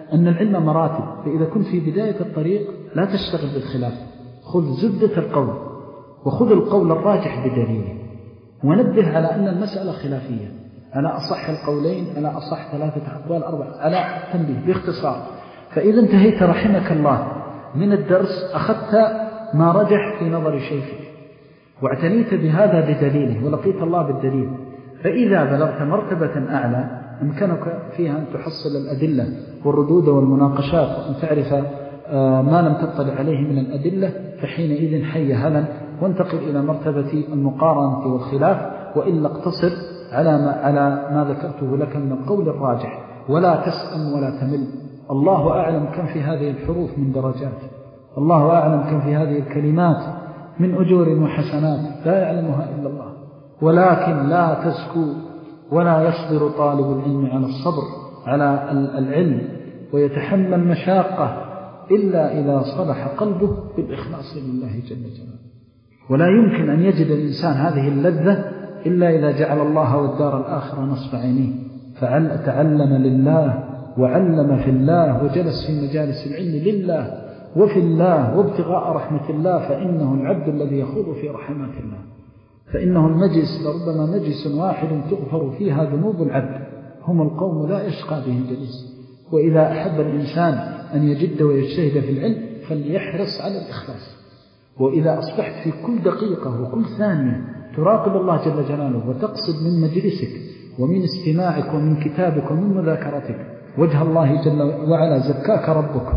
أن العلم مراتب، فإذا كنت في بداية الطريق لا تشتغل بالخلاف، خذ زبدة القول وخذ القول الراجح بدليله، ونبه على أن المسألة خلافية، أنا أصح القولين، أنا أصح ثلاثة أقوال أربعة، أنا تنبيه باختصار. فإذا انتهيت رحمك الله من الدرس أخذت ما رجح في نظر شيخك واعتنيت بهذا بدليله ولقيت الله بالدليل، فإذا بلغت مرتبة أعلى أمكنك فيها أن تحصل الأدلة والردود والمناقشات وأن تعرف ما لم تطلع عليه من الأدلة، فحينئذ حي هلا وانتقل إلى مرتبة المقارنة والخلاف، وإلا اقتصر على ما, على ما ذكرته لك من القول الراجح، ولا تسأم ولا تمل. الله أعلم كم في هذه الحروف من درجات، الله أعلم كم في هذه الكلمات من أجور وحسنات لا يعلمها إلا الله، ولكن لا تزكو ولا يصبر طالب العلم على الصبر على العلم ويتحمل مشاقة إلا إذا صلح قلبه بالإخلاص لله جل جلاله. ولا يمكن أن يجد الإنسان هذه اللذة إلا إذا جعل الله والدار الآخرة نصب عينيه، فتعلم لله وعلم في الله وجلس في مجالس العلم لله وفي الله وابتغاء رحمة الله، فإنه العبد الذي يخوض في رحمات الله، فإنه المجلس لربما مجلس واحد تغفر فيها ذنوب العبد، هم القوم لا يشقى بهم جليس. وإذا أحب الإنسان أن يجد ويجتهد في العلم فليحرص على الإخلاص. وإذا أصبحت في كل دقيقة وكل ثانية تراقب الله جل جلاله وتقصد من مجلسك ومن استماعك ومن كتابك ومن مذاكرتك وجه الله جل وعلا، زكاك ربك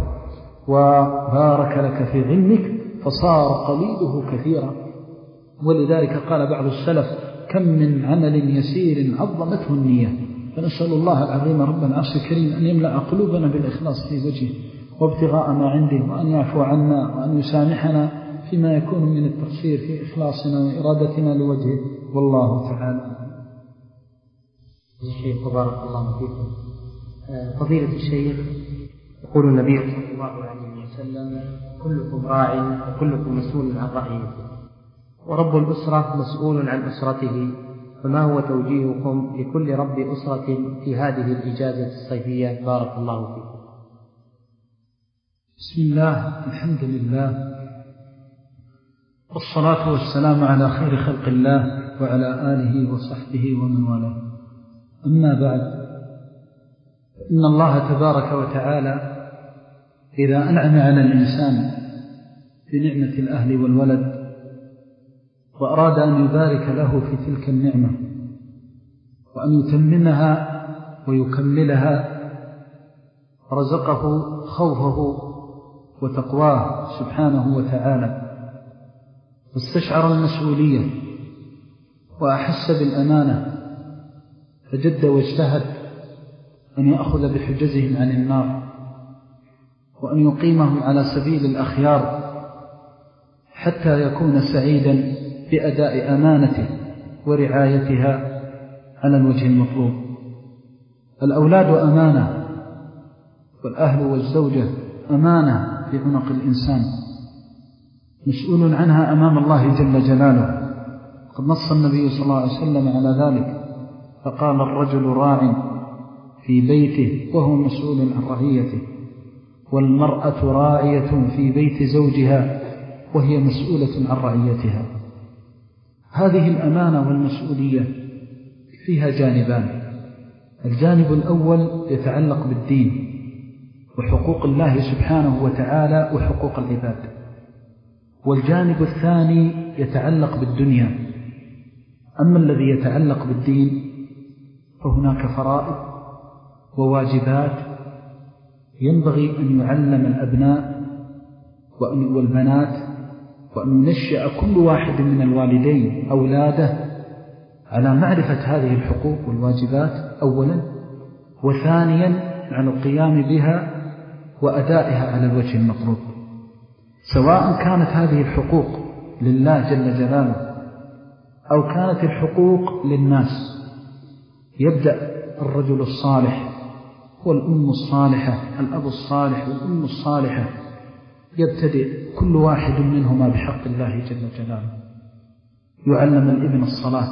وبارك لك في علمك فصار قليله كثيرا. ولذلك قال بعض السلف: كم من عمل يسير عظمته النية. فنسأل الله العظيم رب العرش الكريم أن يملأ قلوبنا بالإخلاص في وجهه وابتغاء ما عنده، وأن يعفو عنا وأن يسامحنا فيما يكون من التقصير في إخلاصنا وإرادتنا لوجهه، والله تعالى. الشيخ بارك الله فيكم. فضيلة الشيخ، يقول النبي صلى الله عليه وسلم: كلكم راع وكلكم مسؤول عن رعيته، ورب الأسرة مسؤول عن أسرته، فما هو توجيهكم لكل رب أسرة في هذه الإجازة الصيفية؟ بارك الله فيكم. بسم الله، الحمد لله، والصلاة والسلام على خير خلق الله وعلى آله وصحبه ومن والاه. أما بعد، إن الله تبارك وتعالى إذا أنعم على الإنسان بنعمة الأهل والولد وأراد أن يبارك له في تلك النعمة وأن يتممها ويكملها، رزقه خوفه وتقواه سبحانه وتعالى، واستشعر المسؤولية وأحس بالأمانة، فجد واجتهد أن يأخذ بحجزهم عن النار وأن يقيمهم على سبيل الأخيار حتى يكون سعيدا بأداء أمانته ورعايتها على الوجه المطلوب. الأولاد أمانة، والأهل والزوجة أمانة في عنق الإنسان، مسؤول عنها أمام الله جل جلاله. قد نص النبي صلى الله عليه وسلم على ذلك فقال: الرجل راع في بيته وهو مسؤول عن رعيته، والمرأة راعية في بيت زوجها وهي مسؤولة عن رعيتها. هذه الأمانة والمسؤولية فيها جانبان: الجانب الأول يتعلق بالدين وحقوق الله سبحانه وتعالى وحقوق العباد، والجانب الثاني يتعلق بالدنيا. أما الذي يتعلق بالدين فهناك فرائض وواجبات ينبغي أن يعلم الأبناء والبنات، وأن ينشأ كل واحد من الوالدين أولاده على معرفة هذه الحقوق والواجبات أولا، وثانيا على القيام بها وأدائها على الوجه المطلوب، سواء كانت هذه الحقوق لله جل جلاله أو كانت الحقوق للناس. يبدأ الرجل الصالح والأم الصالحة، الأب الصالح والأم الصالحة، يبتدئ كل واحد منهما بحق الله جل جلاله. يعلم الابن الصلاة،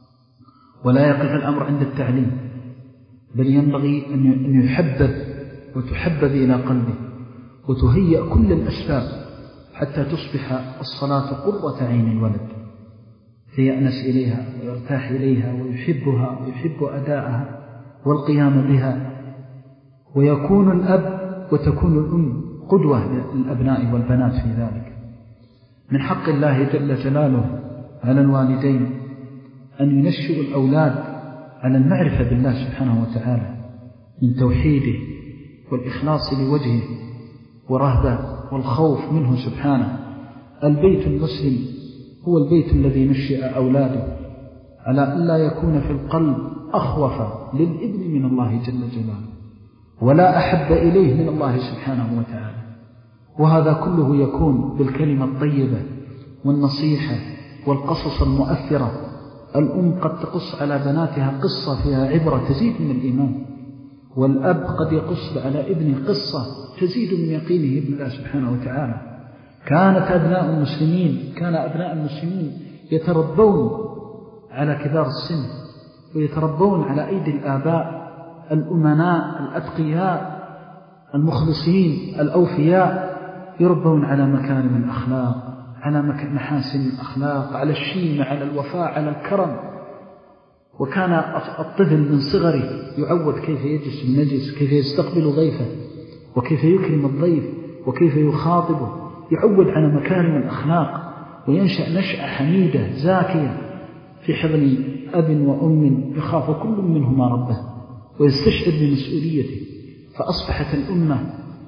ولا يقف الأمر عند التعليم، بل ينبغي أن يحبب وتحبب إلى قلبه وتهيئ كل الأسباب حتى تصبح الصلاة قرة عين الولد، فيأنس إليها ويرتاح إليها ويحبها ويحب أداءها والقيام بها. ويكون الأب وتكون الأم قدوة للأبناء والبنات في ذلك. من حق الله جل جلاله على الوالدين أن ينشئوا الأولاد على المعرفة بالله سبحانه وتعالى من توحيده والإخلاص لوجهه ورهبة والخوف منه سبحانه. البيت المسلم هو البيت الذي نشئ أولاده على أن لا يكون في القلب أخوف للابن من الله جل جلاله ولا أحب إليه من الله سبحانه وتعالى. وهذا كله يكون بالكلمة الطيبة والنصيحة والقصص المؤثرة. الأم قد تقص على بناتها قصة فيها عبرة تزيد من الإيمان، والأب قد يقص على ابنه قصة تزيد من يقينه بالله سبحانه وتعالى. كانت أبناء المسلمين كان أبناء المسلمين يتربون على كبار السن ويتربون على أيدي الآباء الأمناء الأتقياء المخلصين الأوفياء، يربون على مكارم الأخلاق، على محاسن الأخلاق، على الشيمة، على الوفاء، على الكرم. وكان الطفل من صغره يعود كيف يجلس المجلس، كيف يستقبل ضيفه، وكيف يكرم الضيف، وكيف يخاطبه، يعود على مكارم الأخلاق، وينشأ نشأة حميدة زاكية في حضن أب وأم يخاف كل منهما ربه ويستشعر بمسؤوليته. فأصبحت الأمة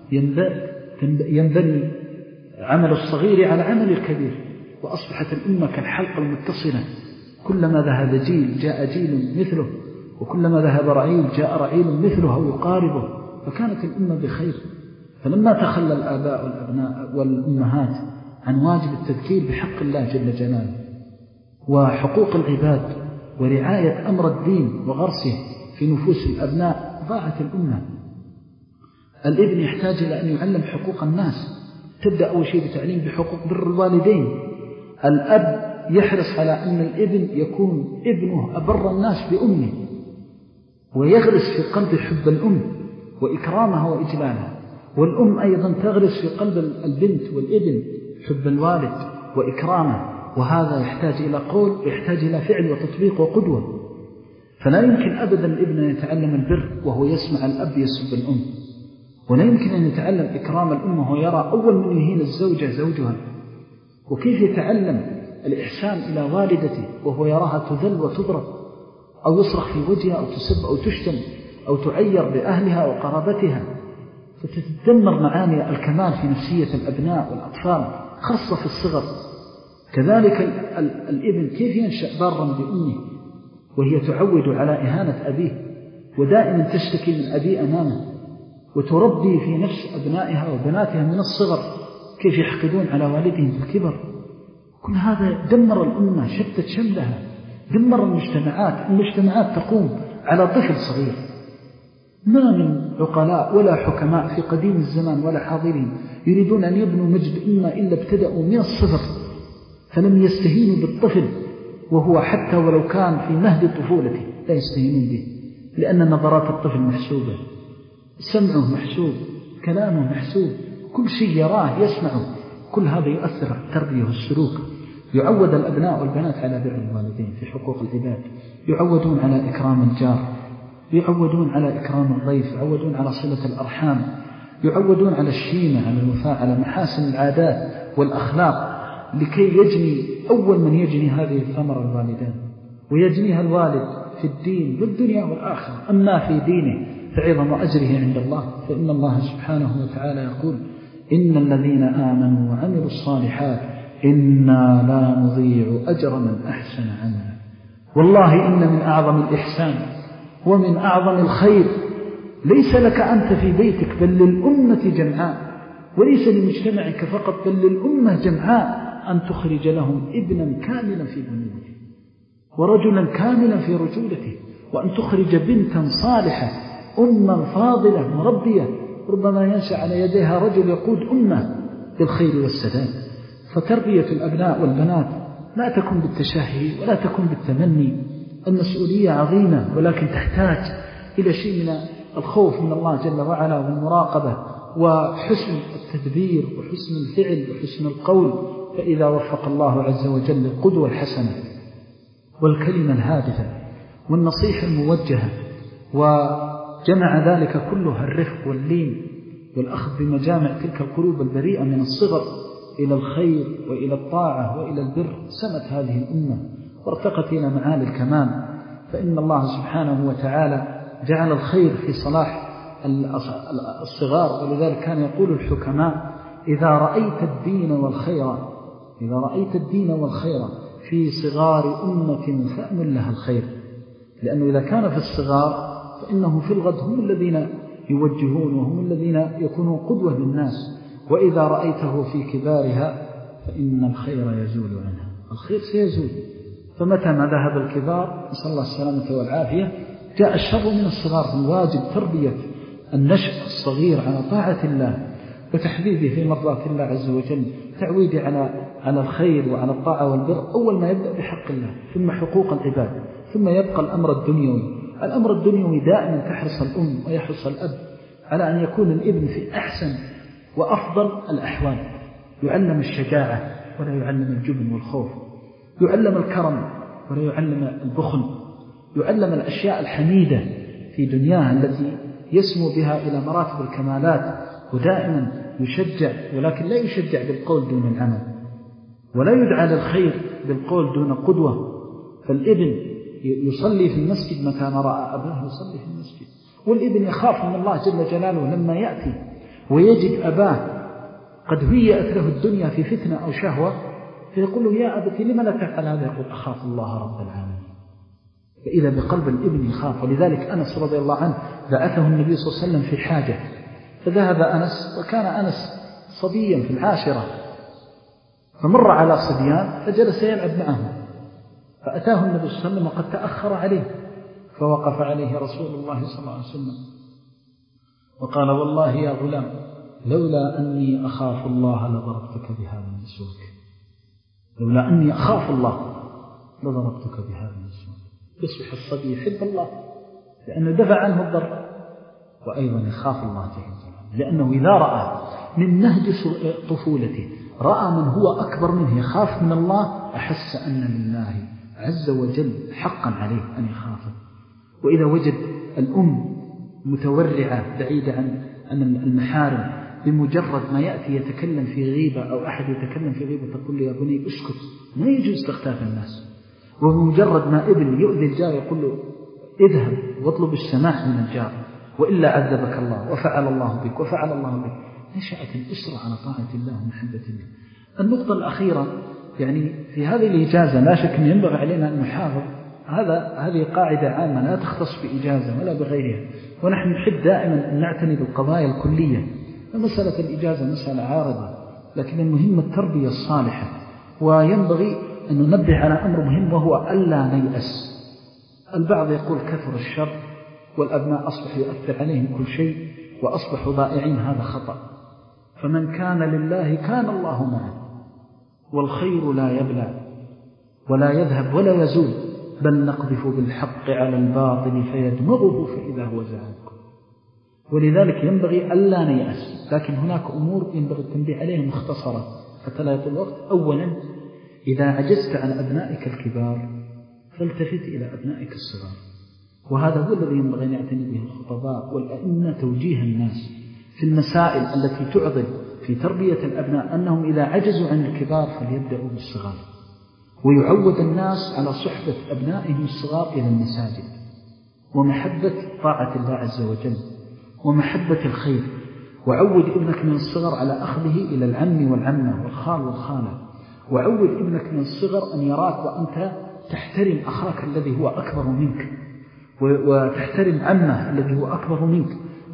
ينبني عمل الصغير على عمل الكبير، وأصبحت الأمة كالحلقة المتصلة، كلما ذهب جيل جاء جيل مثله، وكلما ذهب رعيل جاء رعيل مثله أو يقاربه، فكانت الأمة بخير. فلما تخلى الآباء والأبناء والأمهات عن واجب التذكير بحق الله جل جلاله وحقوق العباد ورعاية أمر الدين وغرسه في نفوس الأبناء، ضاعت الأمة. الابن يحتاج إلى أن يعلم حقوق الناس. تبدأ أول شيء بتعليم بحقوق بر الوالدين. الأب يحرص على أن الابن يكون ابنه أبر الناس بأمه، ويغرس في قلب حب الأم وإكرامها وإجلالها. والأم أيضا تغرس في قلب البنت والابن حب الوالد وإكرامه. وهذا يحتاج إلى قول ويحتاج إلى فعل وتطبيق وقدوة. فلا يمكن أبدا الابن أن يتعلم البر وهو يسمع الأب يسب الأم، ولا يمكن أن يتعلم إكرام الأم وهو يرى أول من يهين الزوجة زوجها. وكيف يتعلم الإحسان إلى والدته وهو يراها تذل وتضرب أو يصرخ في وجهها أو تسب أو تشتم أو تعير بأهلها وقرابتها، فتتدمر معاني الكمال في نفسية الأبناء والأطفال خاصة في الصغر. كذلك الابن كيف ينشأ بارا بأمه وهي تعود على إهانة أبيه ودائما تشتكي من أبيه أمامه، وتربي في نفس أبنائها وبناتها من الصغر كيف يحقدون على والدهم في الكبر. كل هذا دمر الأمة، شتت شملها، دمر المجتمعات. المجتمعات تقوم على طفل صغير. ما من عقلاء ولا حكماء في قديم الزمان ولا حاضرين يريدون أن يبنوا مجد أمة إلا ابتدأوا من الصغر، فلم يستهينوا بالطفل وهو حتى ولو كان في مهد طفولته لا يستهينون به، لأن نظرات الطفل محسوبة، سمعه محسوب، كلامه محسوب، كل شيء يراه يسمعه. كل هذا يؤثر على التربية والسلوك. يعود الأبناء والبنات على بر الوالدين في حقوق العباد، يعودون على إكرام الجار، يعودون على إكرام الضيف، يعودون على صلة الأرحام، يعودون على الشيمة، على الوفاء، على محاسن العادات والأخلاق، لكي يجني أول من يجني هذه الثمرة الوالدان، ويجنيها الوالد في الدين والدنيا والآخرة. أما في دينه فعظم أجره عند الله، فإن الله سبحانه وتعالى يقول: إن الذين آمنوا وعملوا الصالحات إنا لا نضيع أجر من أحسن عملا. والله إن من أعظم الإحسان ومن أعظم الخير ليس لك أنت في بيتك بل للأمة جمعاء، وليس لمجتمعك فقط بل للأمة جمعاء، أن تخرج لهم ابنا كاملا في بنيته ورجلا كاملا في رجولته، وأن تخرج بنتا صالحة أما فاضلة مربية ربما ينشأ على يديها رجل يقود أمة بالخير والسداد. فتربية الأبناء والبنات لا تكون بالتشهي ولا تكون بالتمني. المسؤولية عظيمة، ولكن تحتاج إلى شيء من الخوف من الله جل وعلا والمراقبة وحسن التدبير وحسن الفعل وحسن القول، فإذا وفق الله عز وجل القدوة الحسنة والكلمة الهادفة والنصيحة الموجهة، وجمع ذلك كلها الرفق واللين والأخذ بمجامع تلك القلوب البريئة من الصغر إلى الخير وإلى الطاعة وإلى البر، سمت هذه الأمة وارتقت إلى معالي الكمال. فإن الله سبحانه وتعالى جعل الخير في صلاح الصغار، ولذلك كان يقول الحكماء: إذا رأيت الدين والخير إذا رأيت الدين والخير في صغار أمة فأمل لها الخير، لأنه إذا كان في الصغار فإنه في الغد هم الذين يوجهون وهم الذين يكونون قدوة للناس، وإذا رأيته في كبارها فإن الخير يزول عنها، الخير سيزول. فمتى ما ذهب الكبار نسأل الله السلامة والعافية جاء الشر من الصغار. الواجب تربية النشء الصغير على طاعة الله وتحبيبه في مرضات الله عز وجل، تعويده على على الخير وعلى الطاعة والبر، أول ما يبدأ بحق الله ثم حقوق العباد، ثم يبقى الأمر الدنيوي. الأمر الدنيوي دائما تحرص الأم ويحرص الأب على أن يكون الابن في أحسن وأفضل الأحوال، يعلم الشجاعة ولا يعلم الجبن والخوف، يعلم الكرم ولا يعلم البخل، يعلم الأشياء الحميدة في دنياها التي يسمو بها إلى مراتب الكمالات، ودائما يشجع، ولكن لا يشجع بالقول دون العمل، ولا يدعى للخير بالقول دون قدوة. فالابن يصلي في المسجد متى ما رأى أباه يصلي في المسجد، والابن يخاف من الله جل جلاله لما يأتي ويجد أباه قد هيأت له الدنيا في فتنة أو شهوة، فيقول له: يا أبتي لما لا تفعل هذا؟ يقول: أخاف الله رب العالمين. فإذا بقلب الابن يخاف. ولذلك أنس رضي الله عنه بعثه النبي صلى الله عليه وسلم في حاجة، فذهب أنس، وكان أنس صبيا في العاشرة، فمر على صبيان فجلس يلعب معهم، فأتاه النبي صلى الله عليه وسلم وقد تأخر عليه، فوقف عليه رسول الله صلى الله عليه وسلم وقال: والله يا غلام لولا أني أخاف الله لضربتك بهذا المسواك، لولا أني أخاف الله لضربتك بهذا المسواك. يصبح الصبي يحب الله لأنه دفع عنه الضر، وأيضا يخاف الله جل وعلا، لأنه إذا رأى من نهج طفولته رأى من هو أكبر منه يخاف من الله، أحس أن لله عز وجل حقا عليه أن يخافه. وإذا وجد الأم متورعة بعيدة عن المحارم، بمجرد ما يأتي يتكلم في غيبة أو أحد يتكلم في غيبة تقول له: يا بني اسكت، ما يجوز تختاف الناس. وبمجرد ما ابن يؤذي الجار يقول له: اذهب واطلب السماح من الجار وإلا عذبك الله وفعل الله بك وفعل الله بك. نشأت الأسرة على طاعة الله ومحبة الله. النقطة الأخيرة يعني في هذه الإجازة لا شك أن ينبغي علينا أن نحافظ، هذا هذه قاعدة عامة لا تختص بإجازة ولا بغيرها، ونحن نحب دائما أن نعتني بالقضايا الكلية. فمسألة الإجازة مسألة عارضة، لكن المهم التربية الصالحة. وينبغي أن ننبه على أمر مهم وهو ألا نيأس. البعض يقول كثر الشر والأبناء أصبح يؤثر عليهم كل شيء وأصبحوا ضائعين، هذا خطأ. فمن كان لله كان الله معه، والخير لا يبلى ولا يذهب ولا يزول، بل نقذف بالحق على الباطل فيدمغه فإذا هو زاهق. ولذلك ينبغي ألا نيأس، لكن هناك أمور ينبغي التنبيه عليها مختصرة حتى لا يطول الوقت. أولا، إذا عجزت عن أبنائك الكبار فالتفت إلى أبنائك الصغار، وهذا هو الذي ينبغي أن يعتني به الخطباء والأئمة، توجيه الناس في المسائل التي تعضل في تربية الأبناء، أنهم إذا عجزوا عن الكبار فليبدأوا بالصغار، ويعود الناس على صحبة أبنائهم الصغار إلى المساجد، ومحبة طاعة الله عز وجل، ومحبة الخير. وعود ابنك من الصغر على أخذه إلى العم والعمة والخال والخالة، وعود ابنك من الصغر أن يراك وأنت تحترم أخاك الذي هو أكبر منك، وتحترم عمه الذي هو أكبر منك،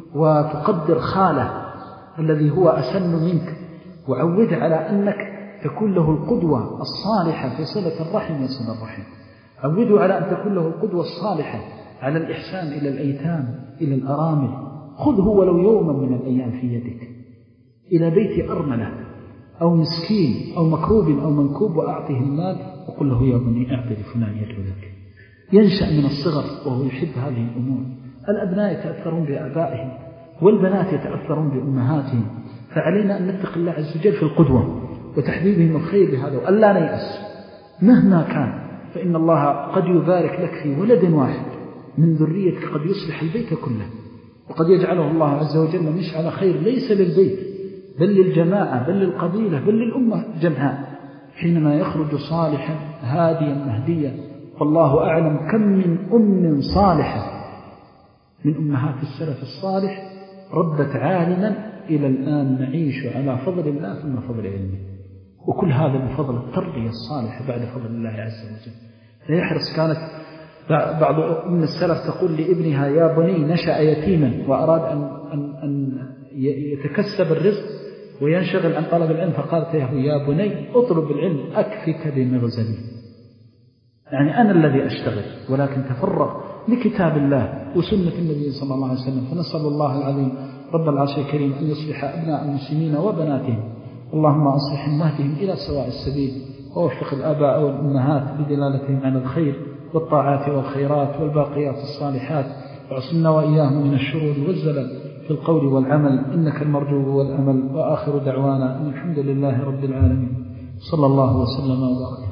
وتقدر خاله الذي هو أسن منك. وعود على أنك تكون له القدوة الصالحة في صلة الرحم وصلة الرحم. عودوا على أن تكون له القدوة الصالحة على الإحسان إلى الأيتام، إلى الأرامل. خذه ولو يوما من الأيام في يدك إلى بيت أرملة أو مسكين أو مكروب أو منكوب، وأعطيه المال وقل له: يا بني أعطي لفلان يدعو لك. ينشأ من الصغر وهو يحب هذه الأمور. الأبناء يتأثرون بآبائهم والبنات يتأثرون بأمهاتهم، فعلينا أن نتقي الله عز وجل في القدوة وتحبيبهم الخير بهذا، وألا نيأس مهما كان، فإن الله قد يبارك لك في ولد واحد من ذريتك، قد يصلح البيت كله، وقد يجعله الله عز وجل مشعل خير ليس للبيت بل للجماعة بل للقبيلة بل للأمة جمعاء، حينما يخرج صالحا هاديا مهديا. والله أعلم كم من أم صالحة من أمهات السلف الصالح ربت عالما إلى الآن نعيش على فضل الله ثم فضل علمه، وكل هذا بفضل التربية الصالحة بعد فضل الله عز وجل. فيحرص، كانت بعض أم السلف تقول لابنها يا بني نشأ يتيما وأراد أن, أن, أن يتكسب الرزق وينشغل عن طلب العلم، فقالت له يا بني اطلب العلم أكفك بمغزلي، يعني أنا الذي أشتغل ولكن تفرغ لكتاب الله وسنة النبي صلى الله عليه وسلم. فنسأل الله العظيم رب العرش الكريم أن يصلح أبناء المسلمين وبناتهم، اللهم أصلح أمهاتهم إلى سواء السبيل، ووفق الآباء والأمهات بدلالتهم على الخير والطاعات والخيرات والباقيات الصالحات، وعصمنا وإياهم من الشرور والزلل في القول والعمل، إنك المرجو والأمل. وآخر دعوانا أن الحمد لله رب العالمين، صلى الله وسلم وبارك.